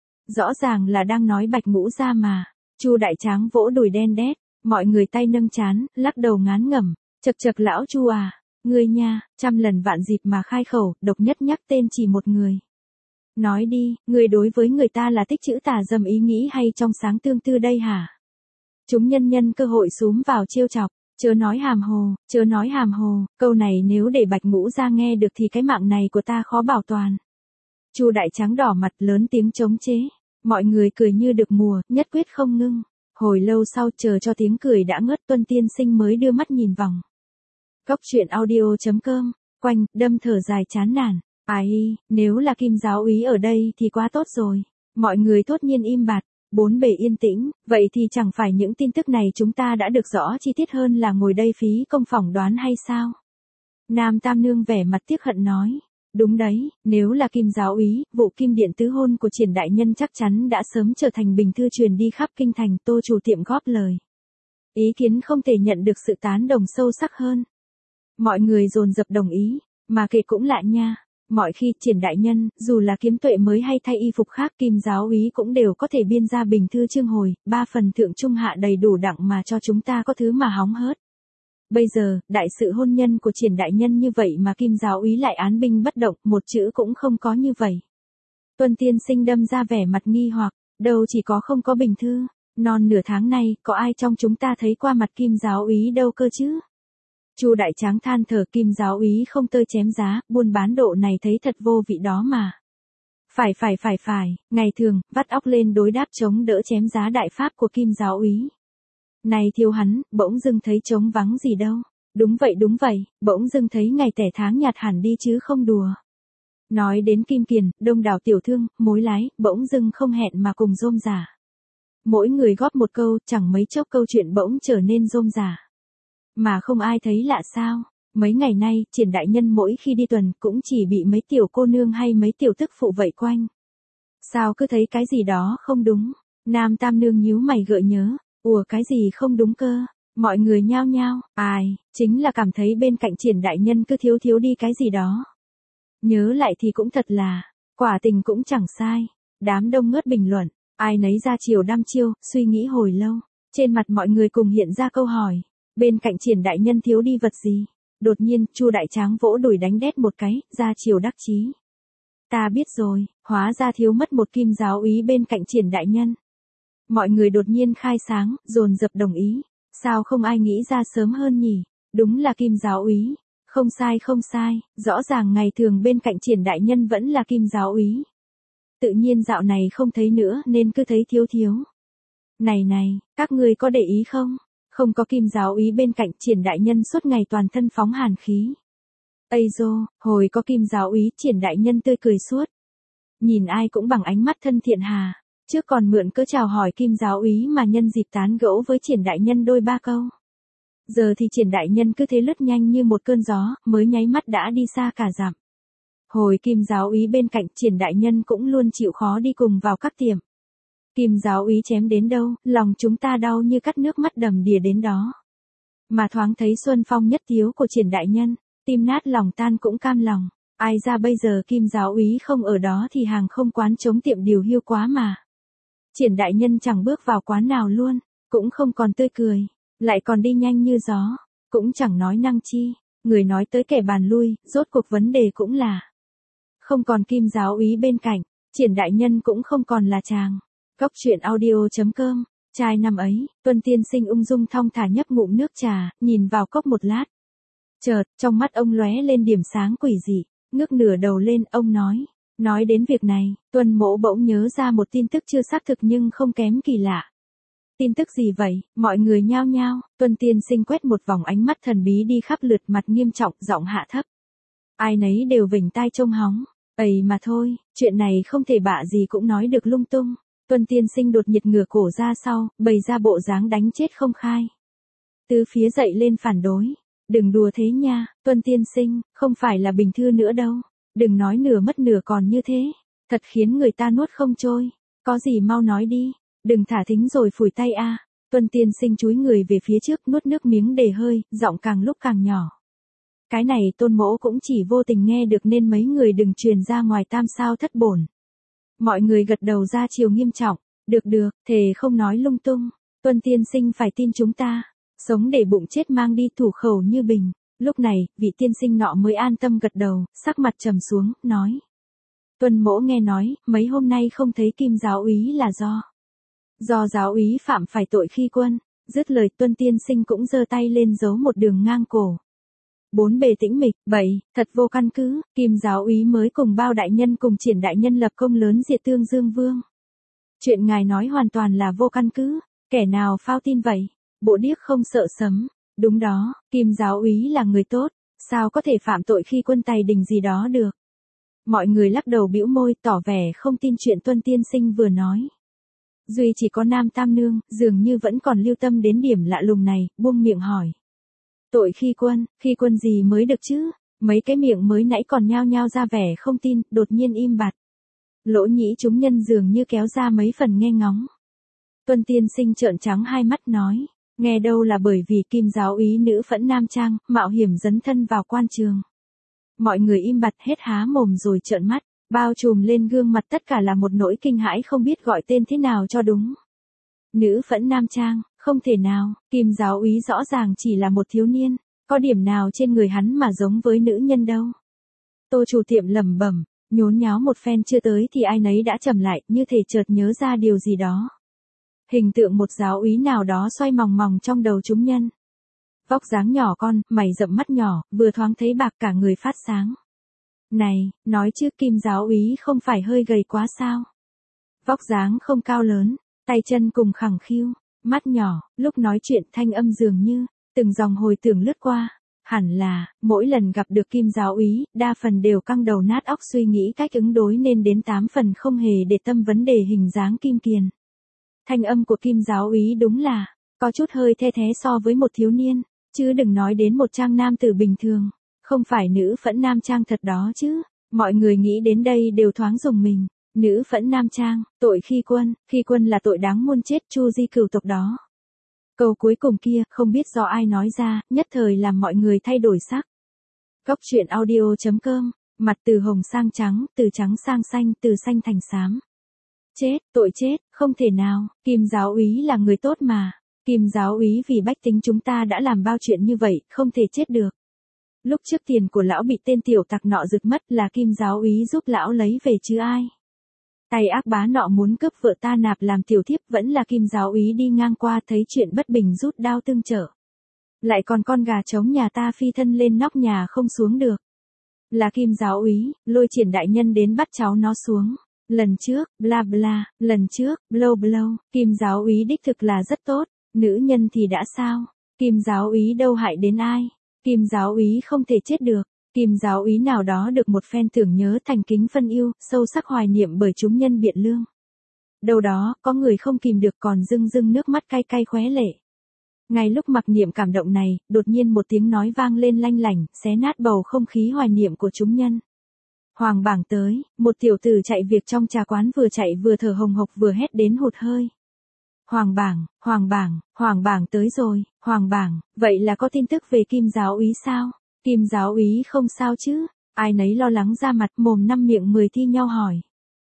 Rõ ràng là đang nói Bạch Ngũ Gia mà. Chu Đại Tráng vỗ đùi đen đét, mọi người tay nâng trán, lắc đầu ngán ngẩm. Chậc chậc lão Chu à, ngươi nha, trăm lần vạn dịp mà khai khẩu, độc nhất nhắc tên chỉ một người. Nói đi, ngươi đối với người ta là thích chữ tà dâm ý nghĩ hay trong sáng tương tư đây hả? Chúng nhân cơ hội xúm vào trêu chọc, chớ nói hàm hồ, câu này nếu để Bạch Ngũ Gia nghe được thì cái mạng này của ta khó bảo toàn. Chu Đại Tráng đỏ mặt lớn tiếng chống chế, mọi người cười như được mùa, nhất quyết không ngưng. Hồi lâu sau chờ cho tiếng cười đã ngớt, Tuân tiên sinh mới đưa mắt nhìn vòng. Góc truyện audio.com, quanh, đâm thở dài chán nản. Ai, nếu là Kim giáo úy ở đây thì quá tốt rồi. Mọi người thốt nhiên im bặt, bốn bề yên tĩnh, vậy thì chẳng phải những tin tức này chúng ta đã được rõ chi tiết hơn là ngồi đây phí công phỏng đoán hay sao? Nam Tam Nương vẻ mặt tiếc hận nói. Đúng đấy, nếu là Kim giáo úy, vụ kim điện tứ hôn của Triển đại nhân chắc chắn đã sớm trở thành bình thư truyền đi khắp kinh thành. Tô chủ tiệm góp lời. Ý kiến không thể nhận được sự tán đồng sâu sắc hơn. Mọi người dồn dập đồng ý, mà kể cũng lạ nha. Mọi khi Triển đại nhân, dù là kiếm tuệ mới hay thay y phục khác, Kim giáo úy cũng đều có thể biên ra bình thư chương hồi, 3 phần thượng trung hạ đầy đủ đặng mà cho chúng ta có thứ mà hóng hớt. Bây giờ, đại sự hôn nhân của Triển đại nhân như vậy mà Kim giáo úy lại án binh bất động, một chữ cũng không có như vậy. Tuân tiên sinh đâm ra vẻ mặt nghi hoặc, đâu chỉ có không có bình thư, non nửa tháng nay, có ai trong chúng ta thấy qua mặt Kim giáo úy đâu cơ chứ? Chu Đại Tráng than thở, Kim giáo úy không tơi chém giá, buôn bán độ này thấy thật vô vị đó mà. Phải, ngày thường, vắt óc lên đối đáp chống đỡ chém giá đại pháp của Kim giáo úy. Này thiêu hắn, bỗng dưng thấy trống vắng gì đâu. Đúng vậy, bỗng dưng thấy ngày tẻ tháng nhạt hẳn đi chứ không đùa. Nói đến Kim Kiền, đông đảo tiểu thương, mối lái, bỗng dưng không hẹn mà cùng rôm rả. Mỗi người góp một câu, chẳng mấy chốc câu chuyện bỗng trở nên rôm rả. Mà không ai thấy lạ sao? Mấy ngày nay, Triển đại nhân mỗi khi đi tuần cũng chỉ bị mấy tiểu cô nương hay mấy tiểu tức phụ vây quanh. Sao cứ thấy cái gì đó không đúng? Nam Tam Nương nhíu mày gợi nhớ, ủa cái gì không đúng cơ? Mọi người nhao nhao, chính là cảm thấy bên cạnh Triển đại nhân cứ thiếu thiếu đi cái gì đó. Nhớ lại thì cũng thật là, quả tình cũng chẳng sai. Đám đông ngớt bình luận, ai nấy ra chiều đăm chiêu, suy nghĩ hồi lâu. Trên mặt mọi người cùng hiện ra câu hỏi, bên cạnh Triển đại nhân thiếu đi vật gì? Đột nhiên, Chu đại tráng vỗ đùi đánh đét một cái, ra chiều đắc chí. Ta biết rồi, hóa ra thiếu mất một kim giáo úy bên cạnh Triển đại nhân. Mọi người đột nhiên khai sáng, dồn dập đồng ý. Sao không ai nghĩ ra sớm hơn nhỉ? Đúng là kim giáo úy. Không sai không sai, rõ ràng ngày thường bên cạnh Triển đại nhân vẫn là kim giáo úy. Tự nhiên dạo này không thấy nữa nên cứ thấy thiếu thiếu. Này này, các ngươi có để ý không? Không có kim giáo úy bên cạnh Triển đại nhân suốt ngày toàn thân phóng hàn khí. Ây dô, hồi có kim giáo úy Triển đại nhân tươi cười suốt. Nhìn ai cũng bằng ánh mắt thân thiện hà. Trước còn mượn cớ chào hỏi kim giáo úy mà nhân dịp tán gẫu với Triển đại nhân đôi ba câu. Giờ thì Triển đại nhân cứ thế lướt nhanh như một cơn gió, mới nháy mắt đã đi xa cả dặm. Hồi kim giáo úy bên cạnh Triển đại nhân cũng luôn chịu khó đi cùng vào các tiệm. Kim giáo úy chém đến đâu, lòng chúng ta đau như cắt nước mắt đầm đìa đến đó. Mà thoáng thấy xuân phong nhất thiếu của Triển đại nhân, tim nát lòng tan cũng cam lòng. Ai ra bây giờ kim giáo úy không ở đó thì hàng không quán chống tiệm điều hiu quá mà. Triển đại nhân chẳng bước vào quán nào luôn, cũng không còn tươi cười, lại còn đi nhanh như gió, cũng chẳng nói năng chi. Người nói tới kẻ bàn lui, rốt cuộc vấn đề cũng là không còn kim giáo úy bên cạnh, Triển đại nhân cũng không còn là chàng. Góc truyện audio.com. Trai năm ấy, Tuân tiên sinh ung dung thong thả nhấp ngụm nước trà, nhìn vào cốc một lát. Chợt, trong mắt ông lóe lên điểm sáng quỷ dị, ngước nửa đầu lên, ông nói đến việc này, Tuân mỗ bỗng nhớ ra một tin tức chưa xác thực nhưng không kém kỳ lạ. Tin tức gì vậy? Mọi người nhao nhao, Tuân tiên sinh quét một vòng ánh mắt thần bí đi khắp lượt, mặt nghiêm trọng, giọng hạ thấp. Ai nấy đều vểnh tai trông hóng. Ấy mà thôi, chuyện này không thể bạ gì cũng nói được lung tung. Tuân tiên sinh đột nhiệt ngửa cổ ra sau, bày ra bộ dáng đánh chết không khai. Từ phía dậy lên phản đối. Đừng đùa thế nha, Tuân tiên sinh, không phải là bình thư nữa đâu. Đừng nói nửa mất nửa còn như thế. Thật khiến người ta nuốt không trôi. Có gì mau nói đi. Đừng thả thính rồi phủi tay a. Tuân tiên sinh chúi người về phía trước, nuốt nước miếng để hơi, giọng càng lúc càng nhỏ. Cái này Tôn mỗ cũng chỉ vô tình nghe được nên mấy người đừng truyền ra ngoài tam sao thất bổn. Mọi người gật đầu ra chiều nghiêm trọng. Được, thề không nói lung tung. Tuân tiên sinh phải tin chúng ta. Sống để bụng chết mang đi, thủ khẩu như bình. Lúc này, vị tiên sinh nọ mới an tâm gật đầu, sắc mặt trầm xuống, nói. Tuân mỗ nghe nói, mấy hôm nay không thấy kim giáo úy là do giáo úy phạm phải tội khi quân. Dứt lời, Tuân tiên sinh cũng giơ tay lên giấu một đường ngang cổ. Bốn bề tĩnh mịch, thật vô căn cứ, kim giáo úy mới cùng bao đại nhân cùng Triển đại nhân lập công lớn diệt Tương Dương Vương. Chuyện ngài nói hoàn toàn là vô căn cứ, kẻ nào phao tin vậy? Bộ điếc không sợ sấm. Đúng đó, kim giáo úy là người tốt, sao có thể phạm tội khi quân tày đình gì đó được? Mọi người lắc đầu bĩu môi, tỏ vẻ không tin chuyện Tuân tiên sinh vừa nói. Duy chỉ có Nam Tam Nương, dường như vẫn còn lưu tâm đến điểm lạ lùng này, buông miệng hỏi. Tội khi quân gì mới được chứ? Mấy cái miệng mới nãy còn nhao nhao ra vẻ không tin, đột nhiên im bặt. Lỗ nhĩ chúng nhân dường như kéo ra mấy phần nghe ngóng. Tuân tiên sinh trợn trắng hai mắt nói, nghe đâu là bởi vì kim giáo úy nữ phẫn nam trang, mạo hiểm dấn thân vào quan trường. Mọi người im bặt hết há mồm rồi trợn mắt, bao trùm lên gương mặt tất cả là một nỗi kinh hãi không biết gọi tên thế nào cho đúng. Nữ phẫn nam trang, không thể nào, kim giáo úy rõ ràng chỉ là một thiếu niên, có điểm nào trên người hắn mà giống với nữ nhân đâu. Tô chủ tiệm lẩm bẩm, nhốn nháo một phen chưa tới thì ai nấy đã trầm lại, như thể chợt nhớ ra điều gì đó. Hình tượng một giáo úy nào đó xoay mòng mòng trong đầu chúng nhân. Vóc dáng nhỏ con, mày rậm mắt nhỏ, vừa thoáng thấy bạc cả người phát sáng. Này, nói chứ kim giáo úy không phải hơi gầy quá sao? Vóc dáng không cao lớn, tay chân cùng khẳng khiu, mắt nhỏ, lúc nói chuyện thanh âm dường như, từng dòng hồi tưởng lướt qua. Hẳn là, mỗi lần gặp được kim giáo úy, đa phần đều căng đầu nát óc suy nghĩ cách ứng đối nên đến 8 phần không hề để tâm vấn đề hình dáng kim kiền. Thanh âm của kim giáo úy đúng là, có chút hơi the thé so với một thiếu niên. Chứ đừng nói đến một trang nam tử bình thường. Không phải nữ phẫn nam trang thật đó chứ. Mọi người nghĩ đến đây đều thoáng rùng mình. Nữ phẫn nam trang, tội khi quân là tội đáng muôn chết Chu Di cửu tộc đó. Câu cuối cùng kia, không biết do ai nói ra, nhất thời làm mọi người thay đổi sắc. Góc truyện audio.com, mặt từ hồng sang trắng, từ trắng sang xanh, từ xanh thành xám. Chết, tội chết, không thể nào, Kim giáo úy là người tốt mà. Kim giáo úy vì bách tính chúng ta đã làm bao chuyện như vậy, không thể chết được. Lúc trước tiền của lão bị tên tiểu tặc nọ giật mất là Kim giáo úy giúp lão lấy về chứ ai. Tay ác bá nọ muốn cướp vợ ta nạp làm tiểu thiếp vẫn là Kim giáo úy đi ngang qua thấy chuyện bất bình rút đao tương trợ. Lại còn con gà trống nhà ta phi thân lên nóc nhà không xuống được. Là Kim giáo úy, lôi Triển đại nhân đến bắt cháu nó xuống. Lần trước, bla bla, lần trước, blow blow, Kim giáo úy đích thực là rất tốt, nữ nhân thì đã sao? Kim giáo úy đâu hại đến ai? Kim giáo úy không thể chết được. Kim giáo úy nào đó được một phen tưởng nhớ thành kính phân yêu, sâu sắc hoài niệm bởi chúng nhân biện lương. Đâu đó, có người không kìm được còn rưng rưng nước mắt cay cay khóe lệ. Ngay lúc mặc niệm cảm động này, đột nhiên một tiếng nói vang lên lanh lảnh, xé nát bầu không khí hoài niệm của chúng nhân. Hoàng bảng tới, một tiểu tử chạy việc trong trà quán vừa chạy vừa thở hồng hộc vừa hét đến hụt hơi. Hoàng bảng tới rồi, Hoàng bảng, vậy là có tin tức về Kim giáo úy sao? Kim giáo úy không sao chứ? Ai nấy lo lắng ra mặt mồm năm miệng 10 thi nhau hỏi.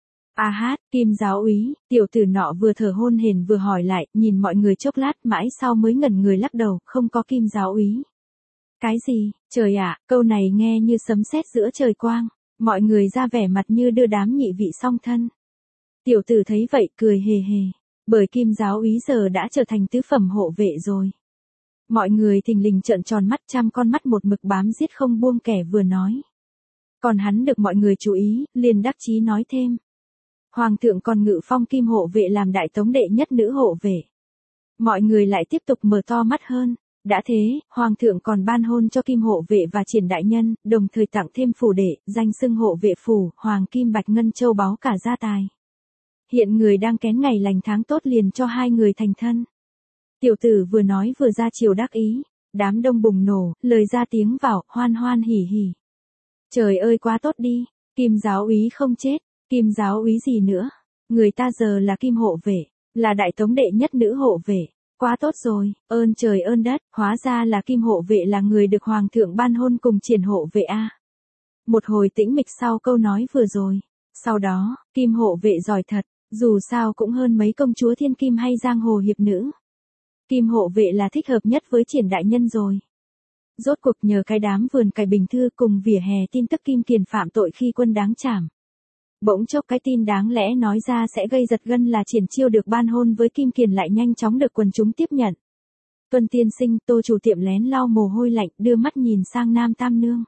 À hát, Kim giáo úy, tiểu tử nọ vừa thở hôn hển vừa hỏi lại, nhìn mọi người chốc lát mãi sau mới ngẩn người lắc đầu, không có Kim giáo úy. Cái gì, trời ạ, câu này nghe như sấm sét giữa trời quang, mọi người ra vẻ mặt như đưa đám nhị vị song thân. Tiểu tử thấy vậy cười hề hề, bởi Kim giáo úy giờ đã trở thành tứ phẩm hộ vệ rồi. Mọi người thình lình trợn tròn mắt trăm con mắt một mực bám giết không buông kẻ vừa nói. Còn hắn được mọi người chú ý, liền đắc chí nói thêm. Hoàng thượng còn ngự phong Kim hộ vệ làm đại tống đệ nhất nữ hộ vệ. Mọi người lại tiếp tục mở to mắt hơn. Đã thế, Hoàng thượng còn ban hôn cho Kim hộ vệ và Triển đại nhân, đồng thời tặng thêm phủ đệ, danh xưng hộ vệ phủ, Hoàng Kim Bạch Ngân Châu báu cả gia tài. Hiện người đang kén ngày lành tháng tốt liền cho hai người thành thân. Tiểu tử vừa nói vừa ra chiều đắc ý, đám đông bùng nổ, lời ra tiếng vào, hoan hoan hỉ hỉ. Trời ơi quá tốt đi, Kim giáo úy không chết, Kim giáo úy gì nữa, người ta giờ là Kim hộ vệ, là đại tống đệ nhất nữ hộ vệ, quá tốt rồi, ơn trời ơn đất, hóa ra là Kim hộ vệ là người được Hoàng thượng ban hôn cùng Triển hộ vệ a. Một hồi tĩnh mịch sau câu nói vừa rồi, sau đó, Kim hộ vệ giỏi thật, dù sao cũng hơn mấy công chúa thiên kim hay giang hồ hiệp nữ. Kim hộ vệ là thích hợp nhất với Triển đại nhân rồi. Rốt cuộc nhờ cái đám vườn cải bình thư cùng vỉa hè tin tức Kim Kiền phạm tội khi quân đáng trảm. Bỗng chốc cái tin đáng lẽ nói ra sẽ gây giật gân là Triển Chiêu được ban hôn với Kim Kiền lại nhanh chóng được quần chúng tiếp nhận. Tuân tiên sinh, Tô chủ tiệm lén lau mồ hôi lạnh đưa mắt nhìn sang Nam Tam Nương.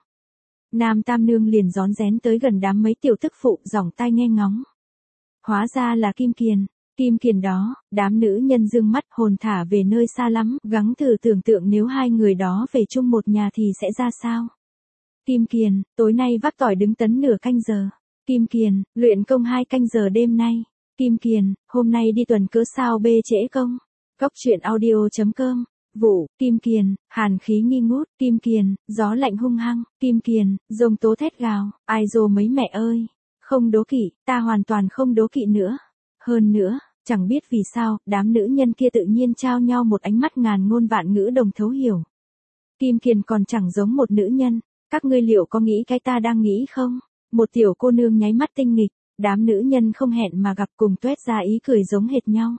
Nam Tam Nương liền rón rén tới gần đám mấy tiểu tức phụ giỏng tai nghe ngóng. Hóa ra là Kim Kiền. Kim Kiền đó, đám nữ nhân dương mắt hồn thả về nơi xa lắm, gắng thử tưởng tượng nếu hai người đó về chung một nhà thì sẽ ra sao. Kim Kiền, tối nay vác tỏi đứng tấn nửa canh giờ. Kim Kiền, luyện công 2 canh giờ đêm nay. Kim Kiền, hôm nay đi tuần cỡ sao bê trễ công. Góc truyện audio.com, vụ, Kim Kiền, hàn khí nghi ngút. Kim Kiền, gió lạnh hung hăng. Kim Kiền, rồng tố thét gào, ai dô mấy mẹ ơi. Không đố kỵ, ta hoàn toàn không đố kỵ nữa. Hơn nữa, chẳng biết vì sao, đám nữ nhân kia tự nhiên trao nhau một ánh mắt ngàn ngôn vạn ngữ đồng thấu hiểu. Kim Kiền còn chẳng giống một nữ nhân, các ngươi liệu có nghĩ cái ta đang nghĩ không? Một tiểu cô nương nháy mắt tinh nghịch, đám nữ nhân không hẹn mà gặp cùng tuét ra ý cười giống hệt nhau.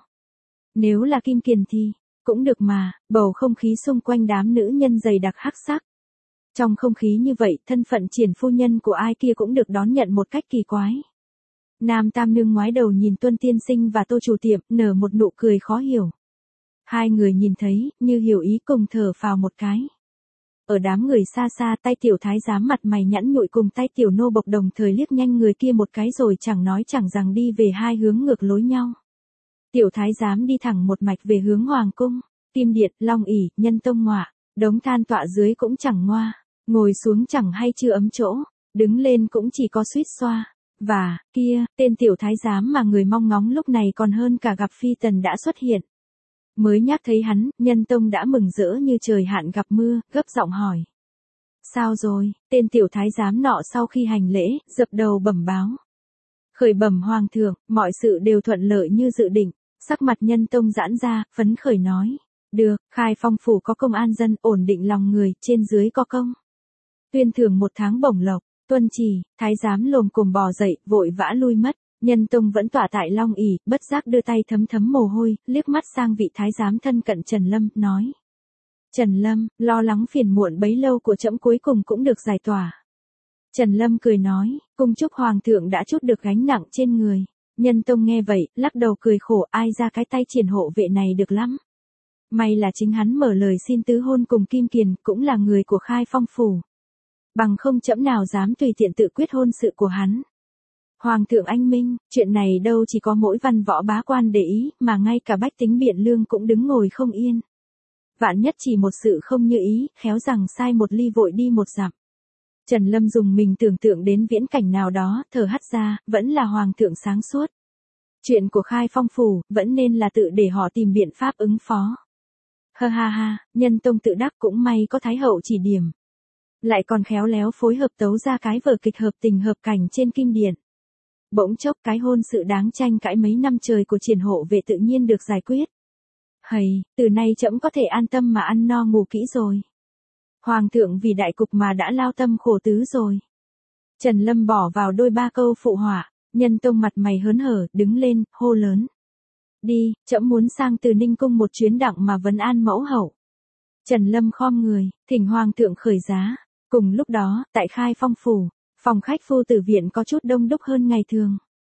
Nếu là Kim Kiền thì, cũng được mà, bầu không khí xung quanh đám nữ nhân dày đặc hắc sắc. Trong không khí như vậy, thân phận Triển phu nhân của ai kia cũng được đón nhận một cách kỳ quái. Nam Tam Nương ngoái đầu nhìn Tuân tiên sinh và Tô chủ tiệm, nở một nụ cười khó hiểu. Hai người nhìn thấy, như hiểu ý cùng thở phào một cái. Ở đám người xa xa tay tiểu thái giám mặt mày nhẵn nhụi cùng tay tiểu nô bộc đồng thời liếc nhanh người kia một cái rồi chẳng nói chẳng rằng đi về hai hướng ngược lối nhau. Tiểu thái giám đi thẳng một mạch về hướng Hoàng cung, Kim Điện, Long ỷ, Nhân Tông ngọa, đống than tọa dưới cũng chẳng ngoa, ngồi xuống chẳng hay chưa ấm chỗ, đứng lên cũng chỉ có suýt xoa. Và, kia, tên tiểu thái giám mà người mong ngóng lúc này còn hơn cả gặp phi tần đã xuất hiện. Mới nhắc thấy hắn, Nhân Tông đã mừng rỡ như trời hạn gặp mưa, gấp giọng hỏi. Sao rồi, tên tiểu thái giám nọ sau khi hành lễ, dập đầu bẩm báo. Khởi bẩm hoàng thượng, mọi sự đều thuận lợi như dự định, sắc mặt Nhân Tông giãn ra, phấn khởi nói. Được, Khai Phong phủ có công an dân, ổn định lòng người, trên dưới có công. Tuyên thưởng 1 tháng bổng lộc, tuân chỉ, thái giám lồm cồm bò dậy, vội vã lui mất. Nhân Tông vẫn tỏa tại Long ỷ, bất giác đưa tay thấm thấm mồ hôi, liếc mắt sang vị thái giám thân cận Trần Lâm, nói. Trần Lâm, lo lắng phiền muộn bấy lâu của trẫm cuối cùng cũng được giải tỏa. Trần Lâm cười nói, cung chúc hoàng thượng đã trút được gánh nặng trên người. Nhân Tông nghe vậy, lắc đầu cười khổ, ai ra cái tay triển hộ vệ này được lắm. May là chính hắn mở lời xin tứ hôn cùng Kim Kiền, cũng là người của Khai Phong phủ. Bằng không trẫm nào dám tùy tiện tự quyết hôn sự của hắn. Hoàng thượng anh minh, chuyện này đâu chỉ có mỗi văn võ bá quan để ý, mà ngay cả bách tính Biện Lương cũng đứng ngồi không yên. Vạn nhất chỉ một sự không như ý, khéo rằng sai một ly vội đi một dặm. Trần Lâm dùng mình tưởng tượng đến viễn cảnh nào đó, thở hắt ra, vẫn là hoàng thượng sáng suốt. Chuyện của Khai Phong phủ, vẫn nên là tự để họ tìm biện pháp ứng phó. Ha ha ha, Nhân Tông tự đắc, cũng may có thái hậu chỉ điểm. Lại còn khéo léo phối hợp tấu ra cái vở kịch hợp tình hợp cảnh trên kim điện. Bỗng chốc cái hôn sự đáng tranh cãi mấy năm trời của triển hộ vệ tự nhiên được giải quyết. Hầy, từ nay trẫm có thể an tâm mà ăn no ngủ kỹ rồi. Hoàng thượng vì đại cục mà đã lao tâm khổ tứ rồi. Trần Lâm bỏ vào đôi ba câu phụ họa, Nhân Tông mặt mày hớn hở, đứng lên, hô lớn. Đi, trẫm muốn sang Từ Ninh cung một chuyến đặng mà vấn an mẫu hậu. Trần Lâm khom người, thỉnh hoàng thượng khởi giá. Cùng lúc đó, tại Khai Phong phủ, phòng khách phu tử viện có chút đông đúc hơn ngày thường.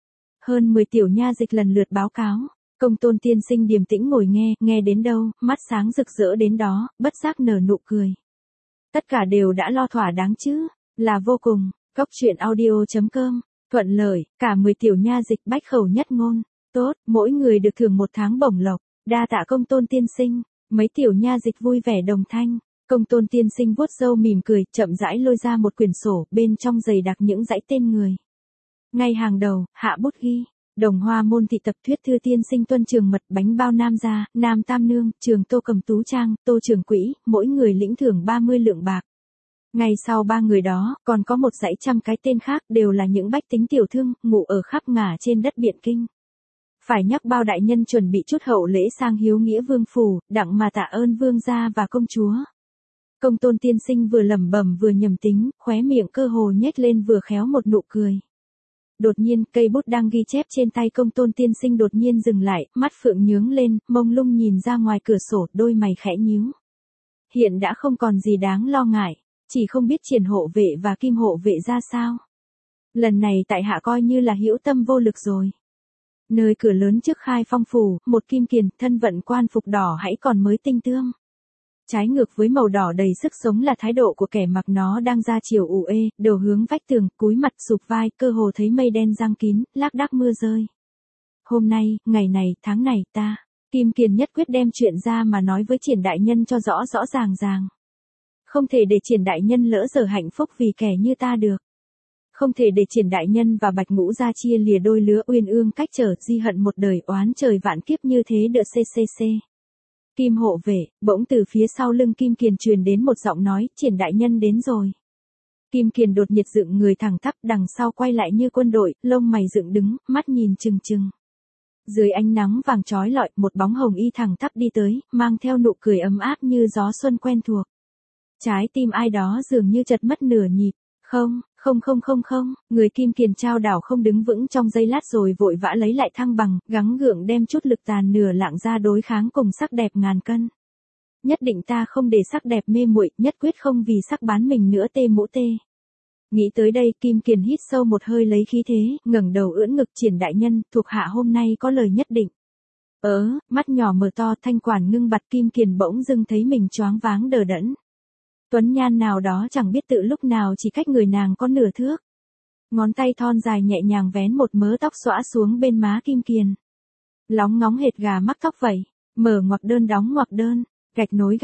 Hơn 10 tiểu nha dịch lần lượt báo cáo. Công tôn tiên sinh điềm tĩnh ngồi nghe đến đâu, mắt sáng rực rỡ đến đó, bất giác nở nụ cười. Tất cả đều đã lo thỏa đáng chứ, là vô cùng. Cốc truyện audio.com, thuận lợi, cả 10 tiểu nha dịch bách khẩu nhất ngôn. Tốt, mỗi người được thưởng 1 tháng bổng lộc, đa tạ công tôn tiên sinh. Mấy tiểu nha dịch vui vẻ đồng thanh. Công tôn tiên sinh vuốt râu mỉm cười, chậm rãi lôi ra một quyển sổ, bên trong dày đặc những dãy tên người. Ngay hàng đầu, hạ bút ghi. Đồng Hoa môn thị tập thuyết thư tiên sinh Tuân Trường Mật, bánh bao Nam gia, Nam Tam Nương, Trường Tô Cầm Tú Trang, Tô Trường Quỹ, mỗi người lĩnh thưởng 30 lượng bạc. Ngay sau 3 người đó, còn có một dãy trăm cái tên khác, đều là những bách tính tiểu thương, ngụ ở khắp ngả trên đất Biện Kinh. Phải nhắc bao đại nhân chuẩn bị chút hậu lễ sang hiếu nghĩa vương phủ, đặng mà tạ ơn vương gia và công chúa. Công tôn tiên sinh vừa lẩm bẩm vừa nhầm tính, khóe miệng cơ hồ nhếch lên vừa khéo một nụ cười. Đột nhiên, cây bút đang ghi chép trên tay công tôn tiên sinh đột nhiên dừng lại, mắt phượng nhướng lên, mông lung nhìn ra ngoài cửa sổ, đôi mày khẽ nhíu. Hiện đã không còn gì đáng lo ngại, chỉ không biết Triển hộ vệ và Kim hộ vệ ra sao. Lần này tại hạ coi như là hữu tâm vô lực rồi. Nơi cửa lớn trước Khai Phong phủ, một Kim Kiền, thân vận quan phục đỏ hãy còn mới tinh tương. Trái ngược với màu đỏ đầy sức sống là thái độ của kẻ mặc nó đang ra chiều ủ ê, đầu hướng vách tường, cúi mặt sụp vai, cơ hồ thấy mây đen giăng kín, lác đác mưa rơi. Hôm nay, ngày này, tháng này, ta, Kim Kiền nhất quyết đem chuyện ra mà nói với Triển đại nhân cho rõ rõ ràng ràng. Không thể để Triển đại nhân lỡ dở hạnh phúc vì kẻ như ta được. Không thể để Triển đại nhân và Bạch Ngũ gia chia lìa đôi lứa uyên ương cách trở, di hận một đời oán trời vạn kiếp như thế đỡ ccc. Kim hộ vệ, bỗng từ phía sau lưng Kim Kiền truyền đến một giọng nói, Triển đại nhân đến rồi. Kim Kiền đột nhiệt dựng người thẳng tắp, đằng sau quay lại như quân đội, lông mày dựng đứng, mắt nhìn trừng trừng. Dưới ánh nắng vàng chói lọi, một bóng hồng y thẳng tắp đi tới, mang theo nụ cười ấm áp như gió xuân quen thuộc. Trái tim ai đó dường như chật mất nửa nhịp. Không, người Kim Kiền trao đảo không đứng vững trong giây lát rồi vội vã lấy lại thăng bằng, gắng gượng đem chút lực tàn nửa lạng ra đối kháng cùng sắc đẹp ngàn cân. Nhất định ta không để sắc đẹp mê muội, nhất quyết không vì sắc bán mình nữa tê mũ tê. Nghĩ tới đây, Kim Kiền hít sâu một hơi lấy khí thế, ngẩng đầu ưỡn ngực, Triển đại nhân, thuộc hạ hôm nay có lời nhất định. Mắt nhỏ mở to, thanh quản ngưng bặt, Kim Kiền bỗng dưng thấy mình choáng váng đờ đẫn. Tuấn nhan nào đó chẳng biết tự lúc nào chỉ cách người nàng có nửa thước. Ngón tay thon dài nhẹ nhàng vén một mớ tóc xõa xuống bên má Kim Kiền. Lóng ngóng hệt gà mắc tóc vậy, mở ngoặc đơn đóng ngoặc đơn, gạch nối.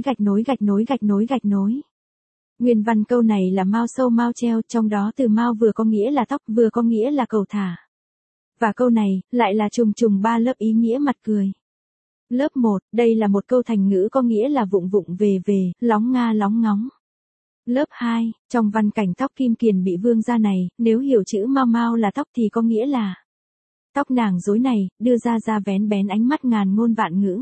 Nguyên văn câu này là mao sâu mao treo, trong đó từ mao vừa có nghĩa là tóc, vừa có nghĩa là cầu thả. Và câu này, lại là trùng trùng ba lớp ý nghĩa mặt cười. Lớp 1, đây là một câu thành ngữ có nghĩa là vụng vụng về về, lóng nga lóng ngóng. Lớp 2, trong văn cảnh tóc Kim Kiền bị vương ra này, nếu hiểu chữ mau mau là tóc thì có nghĩa là tóc nàng rối này, đưa ra ra vén bén ánh mắt ngàn ngôn vạn ngữ.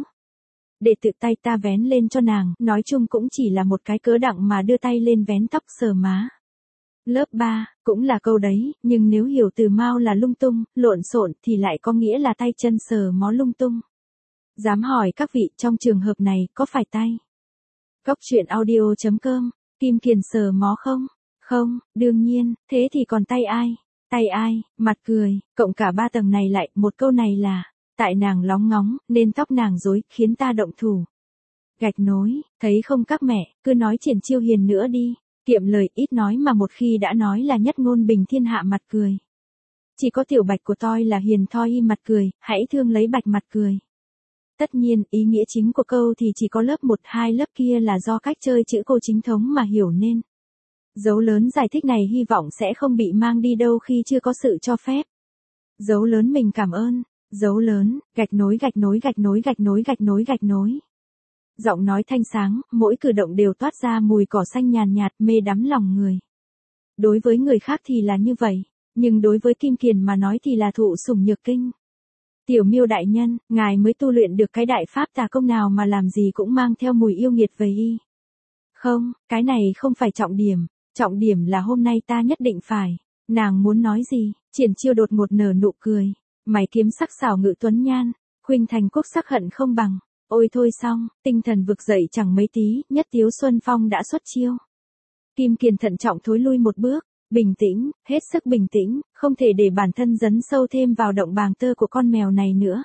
Để tự tay ta vén lên cho nàng, nói chung cũng chỉ là một cái cớ đặng mà đưa tay lên vén tóc sờ má. Lớp 3, cũng là câu đấy, nhưng nếu hiểu từ mau là lung tung, lộn xộn thì lại có nghĩa là tay chân sờ mó lung tung. Dám hỏi các vị trong trường hợp này có phải tay? Góc truyện audio.com, Kim Kiền sờ mó không? Không, đương nhiên, thế thì còn tay ai? Tay ai? Mặt cười, cộng cả 3 tầng này lại, một câu này là, tại nàng lóng ngóng, nên tóc nàng rối, khiến ta động thủ. Gạch nối, thấy không các mẹ, cứ nói triển chiêu hiền nữa đi. Kiệm lời ít nói mà một khi đã nói là nhất ngôn bình thiên hạ mặt cười. Chỉ có tiểu bạch của tôi là hiền thoi y mặt cười, hãy thương lấy bạch mặt cười. Tất nhiên, ý nghĩa chính của câu thì chỉ có lớp 1-2 lớp kia là do cách chơi chữ cô chính thống mà hiểu nên. Dấu lớn giải thích này hy vọng sẽ không bị mang đi đâu khi chưa có sự cho phép. Dấu lớn mình cảm ơn. Dấu lớn, gạch nối gạch nối gạch nối gạch nối gạch nối gạch nối. Giọng nói thanh sáng, mỗi cử động đều toát ra mùi cỏ xanh nhàn nhạt mê đắm lòng người. Đối với người khác thì là như vậy, nhưng đối với Kim Kiền mà nói thì là thụ sủng nhược kinh. Tiểu Miêu đại nhân, ngài mới tu luyện được cái đại pháp tà công nào mà làm gì cũng mang theo mùi yêu nghiệt về y. Không, cái này không phải trọng điểm là hôm nay ta nhất định phải. Nàng muốn nói gì? Triển Chiêu đột ngột nở nụ cười, mày kiếm sắc sảo ngự tuấn nhan, khuynh thành quốc sắc hận không bằng. Ôi thôi xong, tinh thần vực dậy chẳng mấy tí, nhất Tiếu Xuân Phong đã xuất chiêu. Kim Kiền thận trọng thối lui một bước, bình tĩnh, hết sức bình tĩnh, không thể để bản thân dấn sâu thêm vào động bàng tơ của con mèo này nữa.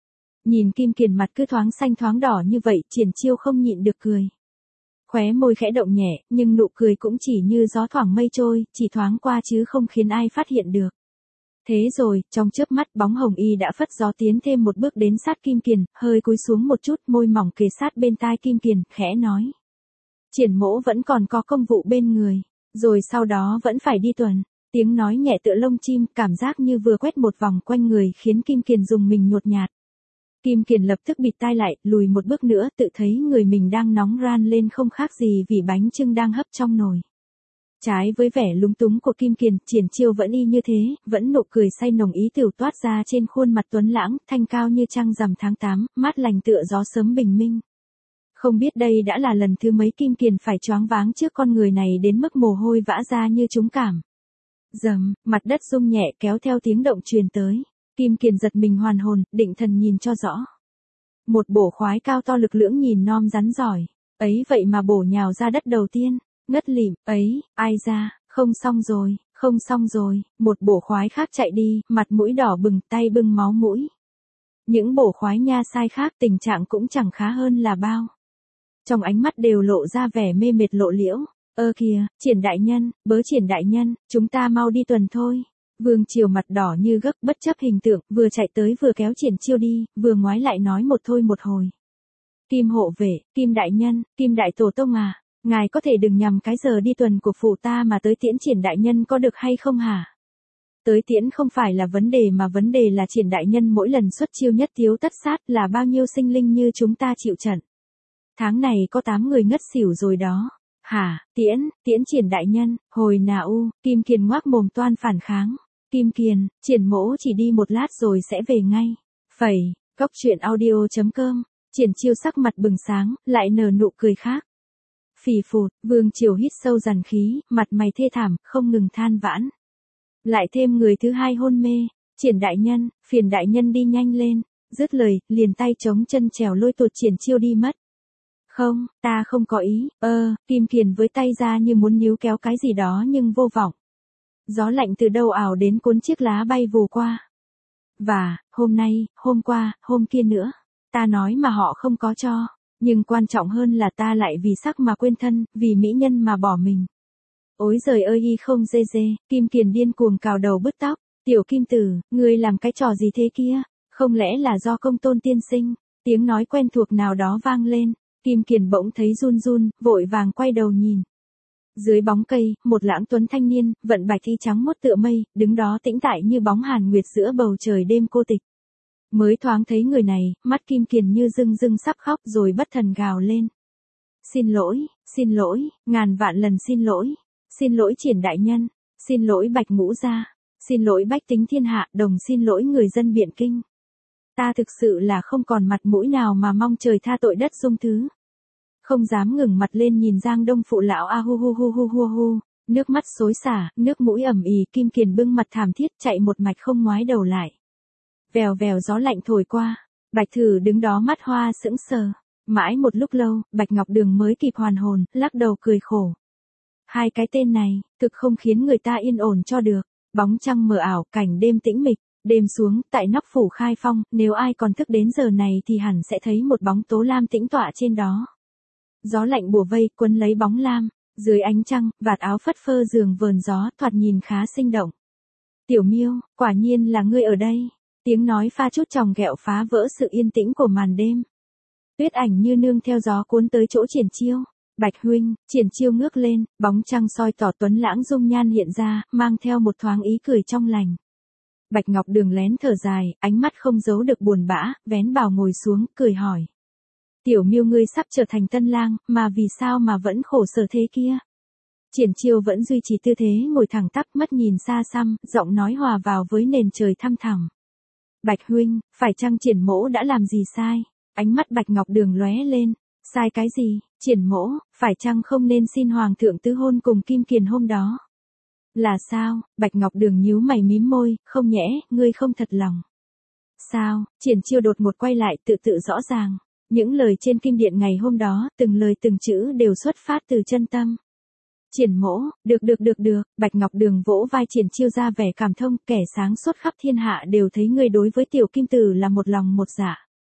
Nhìn Kim Kiền mặt cứ thoáng xanh thoáng đỏ như vậy, Triển Chiêu không nhịn được cười. Khóe môi khẽ động nhẹ, nhưng nụ cười cũng chỉ như gió thoảng mây trôi, chỉ thoáng qua chứ không khiến ai phát hiện được. Thế rồi, trong chớp mắt bóng hồng y đã phất gió tiến thêm một bước đến sát Kim Kiền, hơi cúi xuống một chút, môi mỏng kề sát bên tai Kim Kiền, khẽ nói. Triển mỗ vẫn còn có công vụ bên người, rồi sau đó vẫn phải đi tuần. Tiếng nói nhẹ tựa lông chim, cảm giác như vừa quét một vòng quanh người khiến Kim Kiền dùng mình nhột nhạt. Kim Kiền lập tức bịt tai lại, lùi một bước nữa, tự thấy người mình đang nóng ran lên không khác gì vì bánh chưng đang hấp trong nồi. Trái với vẻ lúng túng của Kim Kiền, Triển Chiêu vẫn y như thế, vẫn nụ cười say nồng ý tửu toát ra trên khuôn mặt tuấn lãng, thanh cao như trăng rằm tháng 8, mát lành tựa gió sớm bình minh. Không biết đây đã là lần thứ mấy Kim Kiền phải choáng váng trước con người này đến mức mồ hôi vã ra như trúng cảm. Rầm, mặt đất rung nhẹ kéo theo tiếng động truyền tới. Kim Kiền giật mình hoàn hồn, định thần nhìn cho rõ. Một bổ khoái cao to lực lưỡng nhìn non rắn giỏi, ấy vậy mà bổ nhào ra đất đầu tiên. Ngất lịm, ấy, ai ra, không xong rồi, một bổ khoái khác chạy đi, mặt mũi đỏ bừng, tay bưng máu mũi. Những bổ khoái nha sai khác tình trạng cũng chẳng khá hơn là bao. Trong ánh mắt đều lộ ra vẻ mê mệt lộ liễu. Ơ kìa, Triển đại nhân, bớ Triển đại nhân, chúng ta mau đi tuần thôi. Vương Triều mặt đỏ như gấc bất chấp hình tượng, vừa chạy tới vừa kéo Triển Chiêu đi, vừa ngoái lại nói một thôi một hồi. Kim hộ vệ, Kim đại nhân, Kim đại tổ tông à. Ngài có thể đừng nhằm cái giờ đi tuần của phụ ta mà tới tiễn Triển đại nhân có được hay không hả? Tới tiễn không phải là vấn đề mà vấn đề là Triển đại nhân mỗi lần xuất chiêu nhất tiếu tất sát là bao nhiêu sinh linh như chúng ta chịu trận. Tháng này có 8 người ngất xỉu rồi đó. Hả, tiễn Triển đại nhân, hồi nào Kim Kiền ngoác mồm toan phản kháng. Kim Kiền, Triển mỗ chỉ đi một lát rồi sẽ về ngay. Phẩy, góc truyện audio.com, Triển Chiêu sắc mặt bừng sáng, lại nở nụ cười khác. Phì phụt, Vương Triều hít sâu dằn khí, mặt mày thê thảm, không ngừng than vãn. Lại thêm người thứ hai hôn mê, Triển đại nhân, phiền đại nhân đi nhanh lên, dứt lời, liền tay chống chân trèo lôi tuột Triển Chiêu đi mất. Không, ta không có ý, Kim Kiền với tay ra như muốn níu kéo cái gì đó nhưng vô vọng. Gió lạnh từ đâu ảo đến cuốn chiếc lá bay vù qua. Và, hôm nay, hôm qua, hôm kia nữa, ta nói mà họ không có cho. Nhưng quan trọng hơn là ta lại vì sắc mà quên thân, vì mỹ nhân mà bỏ mình. Ối giời ơi y không dê dê, Kim Kiền điên cuồng cào đầu bứt tóc. Tiểu Kim Tử, ngươi làm cái trò gì thế kia? Không lẽ là do Công Tôn tiên sinh? Tiếng nói quen thuộc nào đó vang lên. Kim Kiền bỗng thấy run run, vội vàng quay đầu nhìn. Dưới bóng cây, một lãng tuấn thanh niên, vận bạch y trắng mốt tựa mây, đứng đó tĩnh tại như bóng hàn nguyệt giữa bầu trời đêm cô tịch. Mới thoáng thấy người này, mắt Kim Kiền như rưng rưng sắp khóc rồi bất thần gào lên. Xin lỗi, ngàn vạn lần xin lỗi Triển đại nhân, xin lỗi Bạch Ngũ gia, xin lỗi bách tính thiên hạ, đồng xin lỗi người dân Biện Kinh. Ta thực sự là không còn mặt mũi nào mà mong trời tha tội đất dung thứ. Không dám ngừng mặt lên nhìn Giang Đông phụ lão a hu hu hu hu hu hu, nước mắt xối xả, nước mũi ẩm ì, Kim Kiền bưng mặt thảm thiết chạy một mạch không ngoái đầu lại. Vèo vèo gió lạnh thổi qua, Bạch Thử đứng đó mắt hoa sững sờ. Mãi một lúc lâu, Bạch Ngọc Đường mới kịp hoàn hồn, lắc đầu cười khổ. Hai cái tên này, thực không khiến người ta yên ổn cho được. Bóng trăng mờ ảo, cảnh đêm tĩnh mịch, đêm xuống, tại nóc phủ Khai Phong, nếu ai còn thức đến giờ này thì hẳn sẽ thấy một bóng tố lam tĩnh tọa trên đó. Gió lạnh bùa vây, quấn lấy bóng lam, dưới ánh trăng, vạt áo phất phơ giường vờn gió, thoạt nhìn khá sinh động. Tiểu Miêu, quả nhiên là ngươi ở đây. Tiếng nói pha chút tròng ghẹo phá vỡ sự yên tĩnh của màn đêm. Tuyết ảnh như nương theo gió cuốn tới chỗ Triển Chiêu. Bạch huynh, Triển Chiêu ngước lên, bóng trăng soi tỏ tuấn lãng dung nhan hiện ra, mang theo một thoáng ý cười trong lành. Bạch Ngọc Đường lén thở dài, ánh mắt không giấu được buồn bã, vén bào ngồi xuống, cười hỏi. Tiểu Miêu ngươi sắp trở thành tân lang, mà vì sao mà vẫn khổ sở thế kia? Triển Chiêu vẫn duy trì tư thế ngồi thẳng tắp, mắt nhìn xa xăm, giọng nói hòa vào với nền trời thăm thẳm. Bạch huynh, phải chăng Triển mỗ đã làm gì sai? Ánh mắt Bạch Ngọc Đường lóe lên. Sai cái gì? Triển mỗ, phải chăng không nên xin hoàng thượng tứ hôn cùng Kim Kiền hôm đó? Là sao? Bạch Ngọc Đường nhíu mày mím môi, không nhẽ, ngươi không thật lòng. Sao? Triển Chiêu đột một quay lại, tự rõ ràng. Những lời trên kim điện ngày hôm đó, từng lời từng chữ đều xuất phát từ chân tâm. Triển mỗ, được, Bạch Ngọc Đường vỗ vai Triển Chiêu ra vẻ cảm thông, kẻ sáng suốt khắp thiên hạ đều thấy ngươi đối với tiểu kim tử là một lòng một dạ.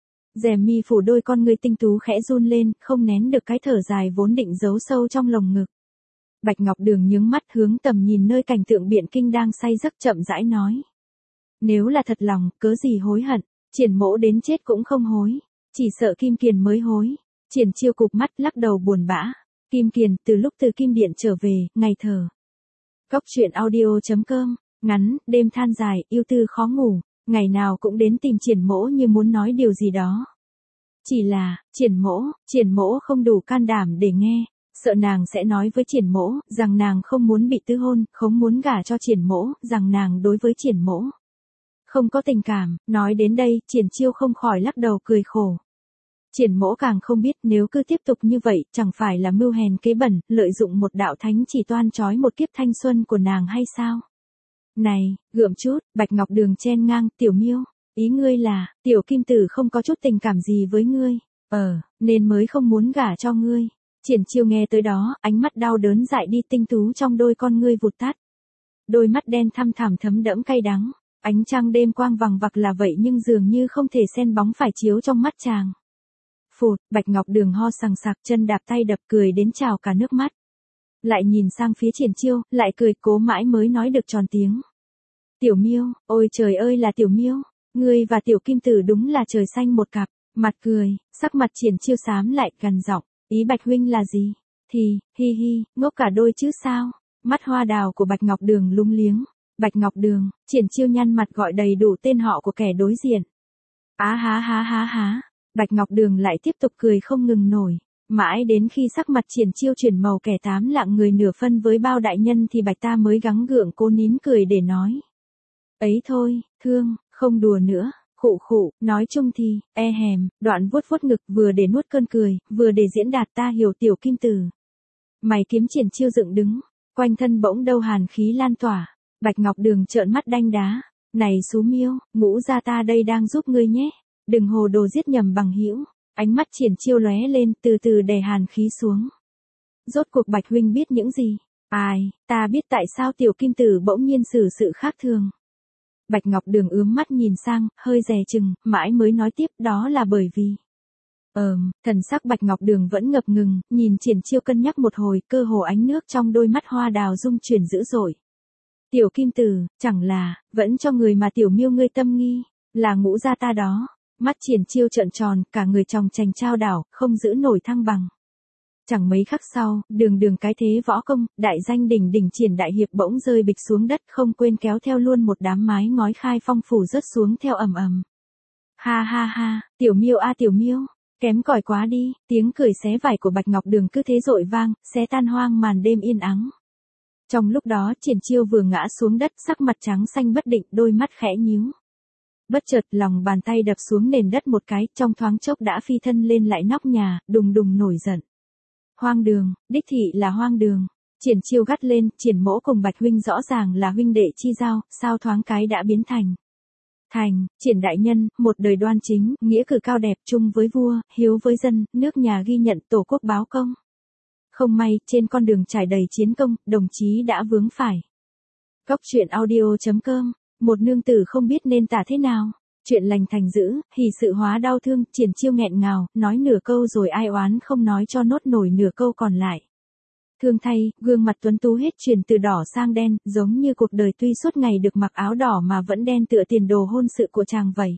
Rèm mi phủ đôi con ngươi tinh tú khẽ run lên, không nén được cái thở dài vốn định giấu sâu trong lồng ngực. Bạch Ngọc Đường nhướng mắt hướng tầm nhìn nơi cảnh tượng Biện Kinh đang say giấc chậm rãi nói. Nếu là thật lòng, cớ gì hối hận, Triển mỗ đến chết cũng không hối, chỉ sợ Kim Kiền mới hối. Triển Chiêu cụp mắt lắc đầu buồn bã. Kim Kiền, từ lúc từ Kim Điện trở về, ngày thờ. Góc truyện audio.com, ngắn, đêm than dài, yêu tư khó ngủ, ngày nào cũng đến tìm Triển mỗ như muốn nói điều gì đó. Chỉ là, Triển mỗ không đủ can đảm để nghe, sợ nàng sẽ nói với Triển mỗ, rằng nàng không muốn bị tứ hôn, không muốn gả cho Triển mỗ, rằng nàng đối với Triển mỗ không có tình cảm. Nói đến đây, Triển Chiêu không khỏi lắc đầu cười khổ. Triển mỗ càng không biết nếu cứ tiếp tục như vậy, chẳng phải là mưu hèn kế bẩn, lợi dụng một đạo thánh chỉ toan trói một kiếp thanh xuân của nàng hay sao? Này, gượm chút, Bạch Ngọc Đường chen ngang, Tiểu Miêu, ý ngươi là, tiểu kim tử không có chút tình cảm gì với ngươi, nên mới không muốn gả cho ngươi. Triển Chiêu nghe tới đó, ánh mắt đau đớn dại đi, tinh tú trong đôi con ngươi vụt tắt. Đôi mắt đen thăm thẳm thấm đẫm cay đắng, ánh trăng đêm quang vằng vặc là vậy nhưng dường như không thể xen bóng phải chiếu trong mắt chàng. Phụt, Bạch Ngọc Đường ho sằng sặc, chân đạp tay đập, cười đến trào cả nước mắt. Lại nhìn sang phía Triển Chiêu, lại cười, cố mãi mới nói được tròn tiếng. Tiểu Miêu, ôi trời ơi là Tiểu Miêu, ngươi và tiểu kim tử đúng là trời xanh một cặp. Mặt cười, sắc mặt Triển Chiêu xám lại, gằn giọng, ý Bạch huynh là gì? Thì, hi, ngốc cả đôi chứ sao? Mắt hoa đào của Bạch Ngọc Đường lúng liếng. Bạch Ngọc Đường, Triển Chiêu nhăn mặt gọi đầy đủ tên họ của kẻ đối diện. Á há. Bạch Ngọc Đường lại tiếp tục cười không ngừng nổi. Mãi đến khi sắc mặt Triển Chiêu chuyển màu kẻ tám lạng người nửa phân với bao đại nhân thì Bạch ta mới gắng gượng cố nín cười để nói. Ấy thôi, thương, không đùa nữa. Khụ, nói chung thì, đoạn vuốt ngực vừa để nuốt cơn cười, vừa để diễn đạt ta hiểu tiểu kim tử. Mày kiếm Triển Chiêu dựng đứng, quanh thân bỗng đâu hàn khí lan tỏa. Bạch Ngọc Đường trợn mắt đanh đá. Này xú Miêu, Ngũ gia ta đây đang giúp ngươi nhé. Đừng hồ đồ giết nhầm bằng hữu. Ánh mắt Triển Chiêu lóe lên, từ từ đè hàn khí xuống. Rốt cuộc Bạch huynh biết những gì? Ta biết tại sao tiểu kim tử bỗng nhiên xử sự khác thường. Bạch Ngọc Đường ướm mắt nhìn sang, hơi dè chừng, mãi mới nói tiếp, đó là bởi vì. Thần sắc Bạch Ngọc Đường vẫn ngập ngừng, nhìn Triển Chiêu cân nhắc một hồi, cơ hồ ánh nước trong đôi mắt hoa đào rung chuyển dữ dội. Tiểu kim tử, chẳng là, vẫn cho người mà Tiểu Miêu ngươi tâm nghi, là Ngũ gia ta đó. Mắt Triển Chiêu trợn tròn, cả người tròng trành trao đảo, không giữ nổi thăng bằng. Chẳng mấy khắc sau, đường cái thế võ công, đại danh đỉnh Triển đại hiệp bỗng rơi bịch xuống đất, không quên kéo theo luôn một đám mái ngói Khai Phong phủ rớt xuống theo ầm ầm. Ha ha ha, Tiểu Miêu a Tiểu Miêu, kém cỏi quá đi, tiếng cười xé vải của Bạch Ngọc Đường cứ thế dội vang, xé tan hoang màn đêm yên ắng. Trong lúc đó Triển Chiêu vừa ngã xuống đất, sắc mặt trắng xanh bất định, đôi mắt khẽ nhíu. Bất chợt lòng bàn tay đập xuống nền đất một cái, trong thoáng chốc đã phi thân lên lại nóc nhà, đùng đùng nổi giận. Hoang đường, đích thị là hoang đường. Triển Chiêu gắt lên, Triển Mỗ cùng Bạch huynh rõ ràng là huynh đệ chi giao, sao thoáng cái đã biến thành. Triển đại nhân, một đời đoan chính, nghĩa cử cao đẹp, chung với vua, hiếu với dân, nước nhà ghi nhận, tổ quốc báo công. Không may, trên con đường trải đầy chiến công, đồng chí đã vướng phải. Góc truyện audio.com, một nương tử không biết nên tả thế nào. Chuyện lành thành dữ, hỉ sự hóa đau thương, Triển Chiêu nghẹn ngào, nói nửa câu rồi ai oán không nói cho nốt nổi nửa câu còn lại. Thương thay, gương mặt tuấn tú hết chuyển từ đỏ sang đen, giống như cuộc đời tuy suốt ngày được mặc áo đỏ mà vẫn đen tựa tiền đồ hôn sự của chàng vậy.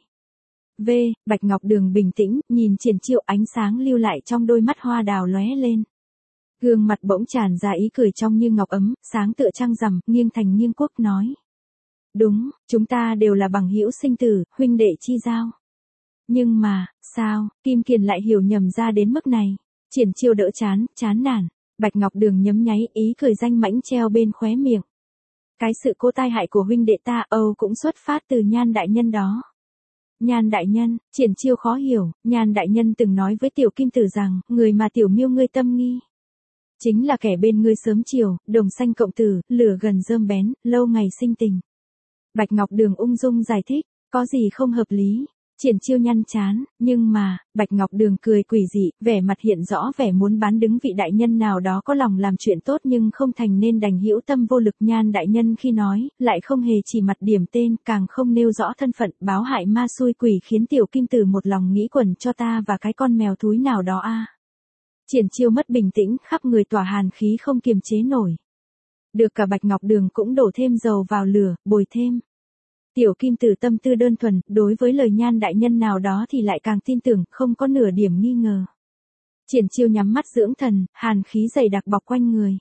Bạch Ngọc Đường bình tĩnh, nhìn Triển Chiêu, ánh sáng lưu lại trong đôi mắt hoa đào lóe lên. Gương mặt bỗng tràn ra ý cười trong như ngọc ấm, sáng tựa trăng rằm, nghiêng thành nghiêng quốc nói. Đúng, chúng ta đều là bằng hữu sinh tử, huynh đệ chi giao. Nhưng mà, sao, Kim Kiền lại hiểu nhầm ra đến mức này? Triển Chiêu đỡ chán nản. Bạch Ngọc Đường nhấm nháy, ý cười danh mãnh treo bên khóe miệng. Cái sự cố tai hại của huynh đệ ta cũng xuất phát từ Nhan đại nhân đó. Nhan đại nhân, Triển Chiêu khó hiểu, Nhan đại nhân từng nói với Tiểu Kim Tử rằng, người mà Tiểu Miêu ngươi tâm nghi. Chính là kẻ bên ngươi sớm chiều, đồng sanh cộng tử, lửa gần rơm bén, lâu ngày sinh tình. Bạch Ngọc Đường ung dung giải thích, có gì không hợp lý. Triển Chiêu nhăn chán, nhưng mà, Bạch Ngọc Đường cười quỷ dị, vẻ mặt hiện rõ vẻ muốn bán đứng vị đại nhân nào đó có lòng làm chuyện tốt nhưng không thành nên đành hữu tâm vô lực. Nhan đại nhân khi nói, lại không hề chỉ mặt điểm tên, càng không nêu rõ thân phận, báo hại ma xui quỷ khiến Tiểu Kim Tử một lòng nghĩ quẩn cho ta và cái con mèo thúi nào đó a. Triển Chiêu mất bình tĩnh, khắp người tỏa hàn khí không kiềm chế nổi. Được cả Bạch Ngọc Đường cũng đổ thêm dầu vào lửa, bồi thêm. Tiểu Kim Tử tâm tư đơn thuần, đối với lời Nhan đại nhân nào đó thì lại càng tin tưởng, không có nửa điểm nghi ngờ. Triển Chiêu nhắm mắt dưỡng thần, hàn khí dày đặc bọc quanh người.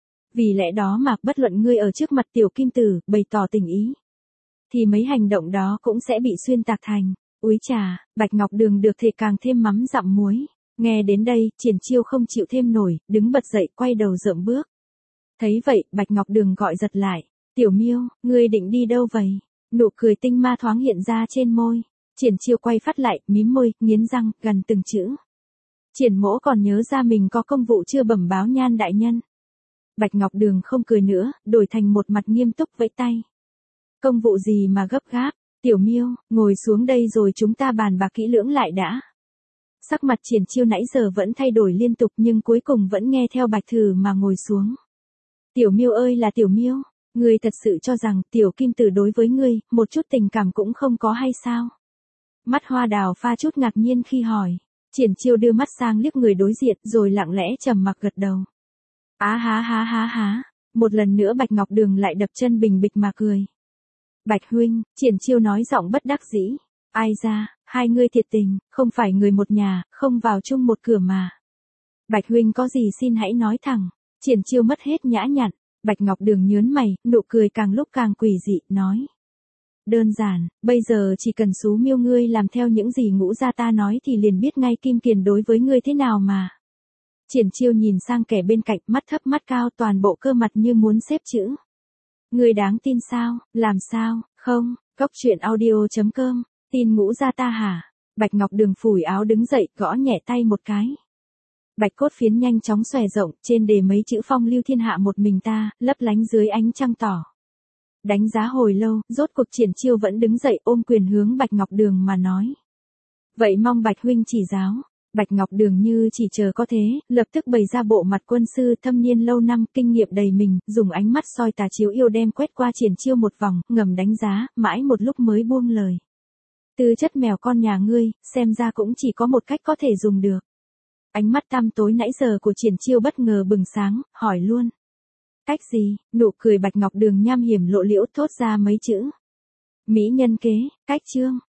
Vì lẽ đó mà, bất luận ngươi ở trước mặt Tiểu Kim Tử, bày tỏ tình ý, thì mấy hành động đó cũng sẽ bị xuyên tạc thành, úi trà, Bạch Ngọc Đường được thể càng thêm mắm dặm muối. Nghe đến đây, Triển Chiêu không chịu thêm nổi, đứng bật dậy, quay đầu rợm bước. Thấy vậy, Bạch Ngọc Đường gọi giật lại, Tiểu Miêu, ngươi định đi đâu vậy? Nụ cười tinh ma thoáng hiện ra trên môi. Triển Chiêu quay phát lại, mím môi, nghiến răng, gần từng chữ. Triển Mỗ còn nhớ ra mình có công vụ chưa bẩm báo Nhan đại nhân. Bạch Ngọc Đường không cười nữa, đổi thành một mặt nghiêm túc vẫy tay. Công vụ gì mà gấp gáp, Tiểu Miêu, ngồi xuống đây rồi chúng ta bàn bạc kỹ lưỡng lại đã. Sắc mặt Triển Chiêu nãy giờ vẫn thay đổi liên tục nhưng cuối cùng vẫn nghe theo Bạch Thử mà ngồi xuống. Tiểu Miêu ơi là Tiểu Miêu, ngươi thật sự cho rằng Tiểu Kim Tử đối với ngươi, một chút tình cảm cũng không có hay sao? Mắt hoa đào pha chút ngạc nhiên khi hỏi. Triển Chiêu đưa mắt sang liếc người đối diện rồi lặng lẽ trầm mặc gật đầu. Á há. Một lần nữa Bạch Ngọc Đường lại đập chân bình bịch mà cười. Bạch huynh, Triển Chiêu nói giọng bất đắc dĩ. Ai ra, hai ngươi thiệt tình, không phải người một nhà, không vào chung một cửa mà. Bạch huynh có gì xin hãy nói thẳng. Triển Chiêu mất hết nhã nhặn. Bạch Ngọc Đường nhớn mày, nụ cười càng lúc càng quỷ dị, nói. Đơn giản, bây giờ chỉ cần Sú Miêu ngươi làm theo những gì Ngũ gia ta nói thì liền biết ngay Kim Kiền đối với ngươi thế nào mà. Triển Chiêu nhìn sang kẻ bên cạnh, mắt thấp mắt cao, toàn bộ cơ mặt như muốn xếp chữ. Ngươi đáng tin sao, làm sao, không, Góc truyện audio.com, tin Ngũ gia ta hả? Bạch Ngọc Đường phủi áo đứng dậy, gõ nhẹ tay một cái. Bạch cốt phiến nhanh chóng xòe rộng, trên đề mấy chữ phong lưu thiên hạ một mình ta, lấp lánh dưới ánh trăng tỏ. Đánh giá hồi lâu, rốt cuộc Triển Chiêu vẫn đứng dậy ôm quyền hướng Bạch Ngọc Đường mà nói. Vậy mong Bạch huynh chỉ giáo. Bạch Ngọc Đường như chỉ chờ có thế, lập tức bày ra bộ mặt quân sư thâm niên lâu năm, kinh nghiệm đầy mình, dùng ánh mắt soi tà chiếu yêu đem quét qua Triển Chiêu một vòng, ngầm đánh giá, mãi một lúc mới buông lời. Tư chất mèo con nhà ngươi, xem ra cũng chỉ có một cách có thể dùng được. Ánh mắt tăm tối nãy giờ của Triển Chiêu bất ngờ bừng sáng, hỏi luôn. Cách gì? Nụ cười Bạch Ngọc Đường nham hiểm lộ liễu thốt ra mấy chữ. Mỹ nhân kế, cách chương.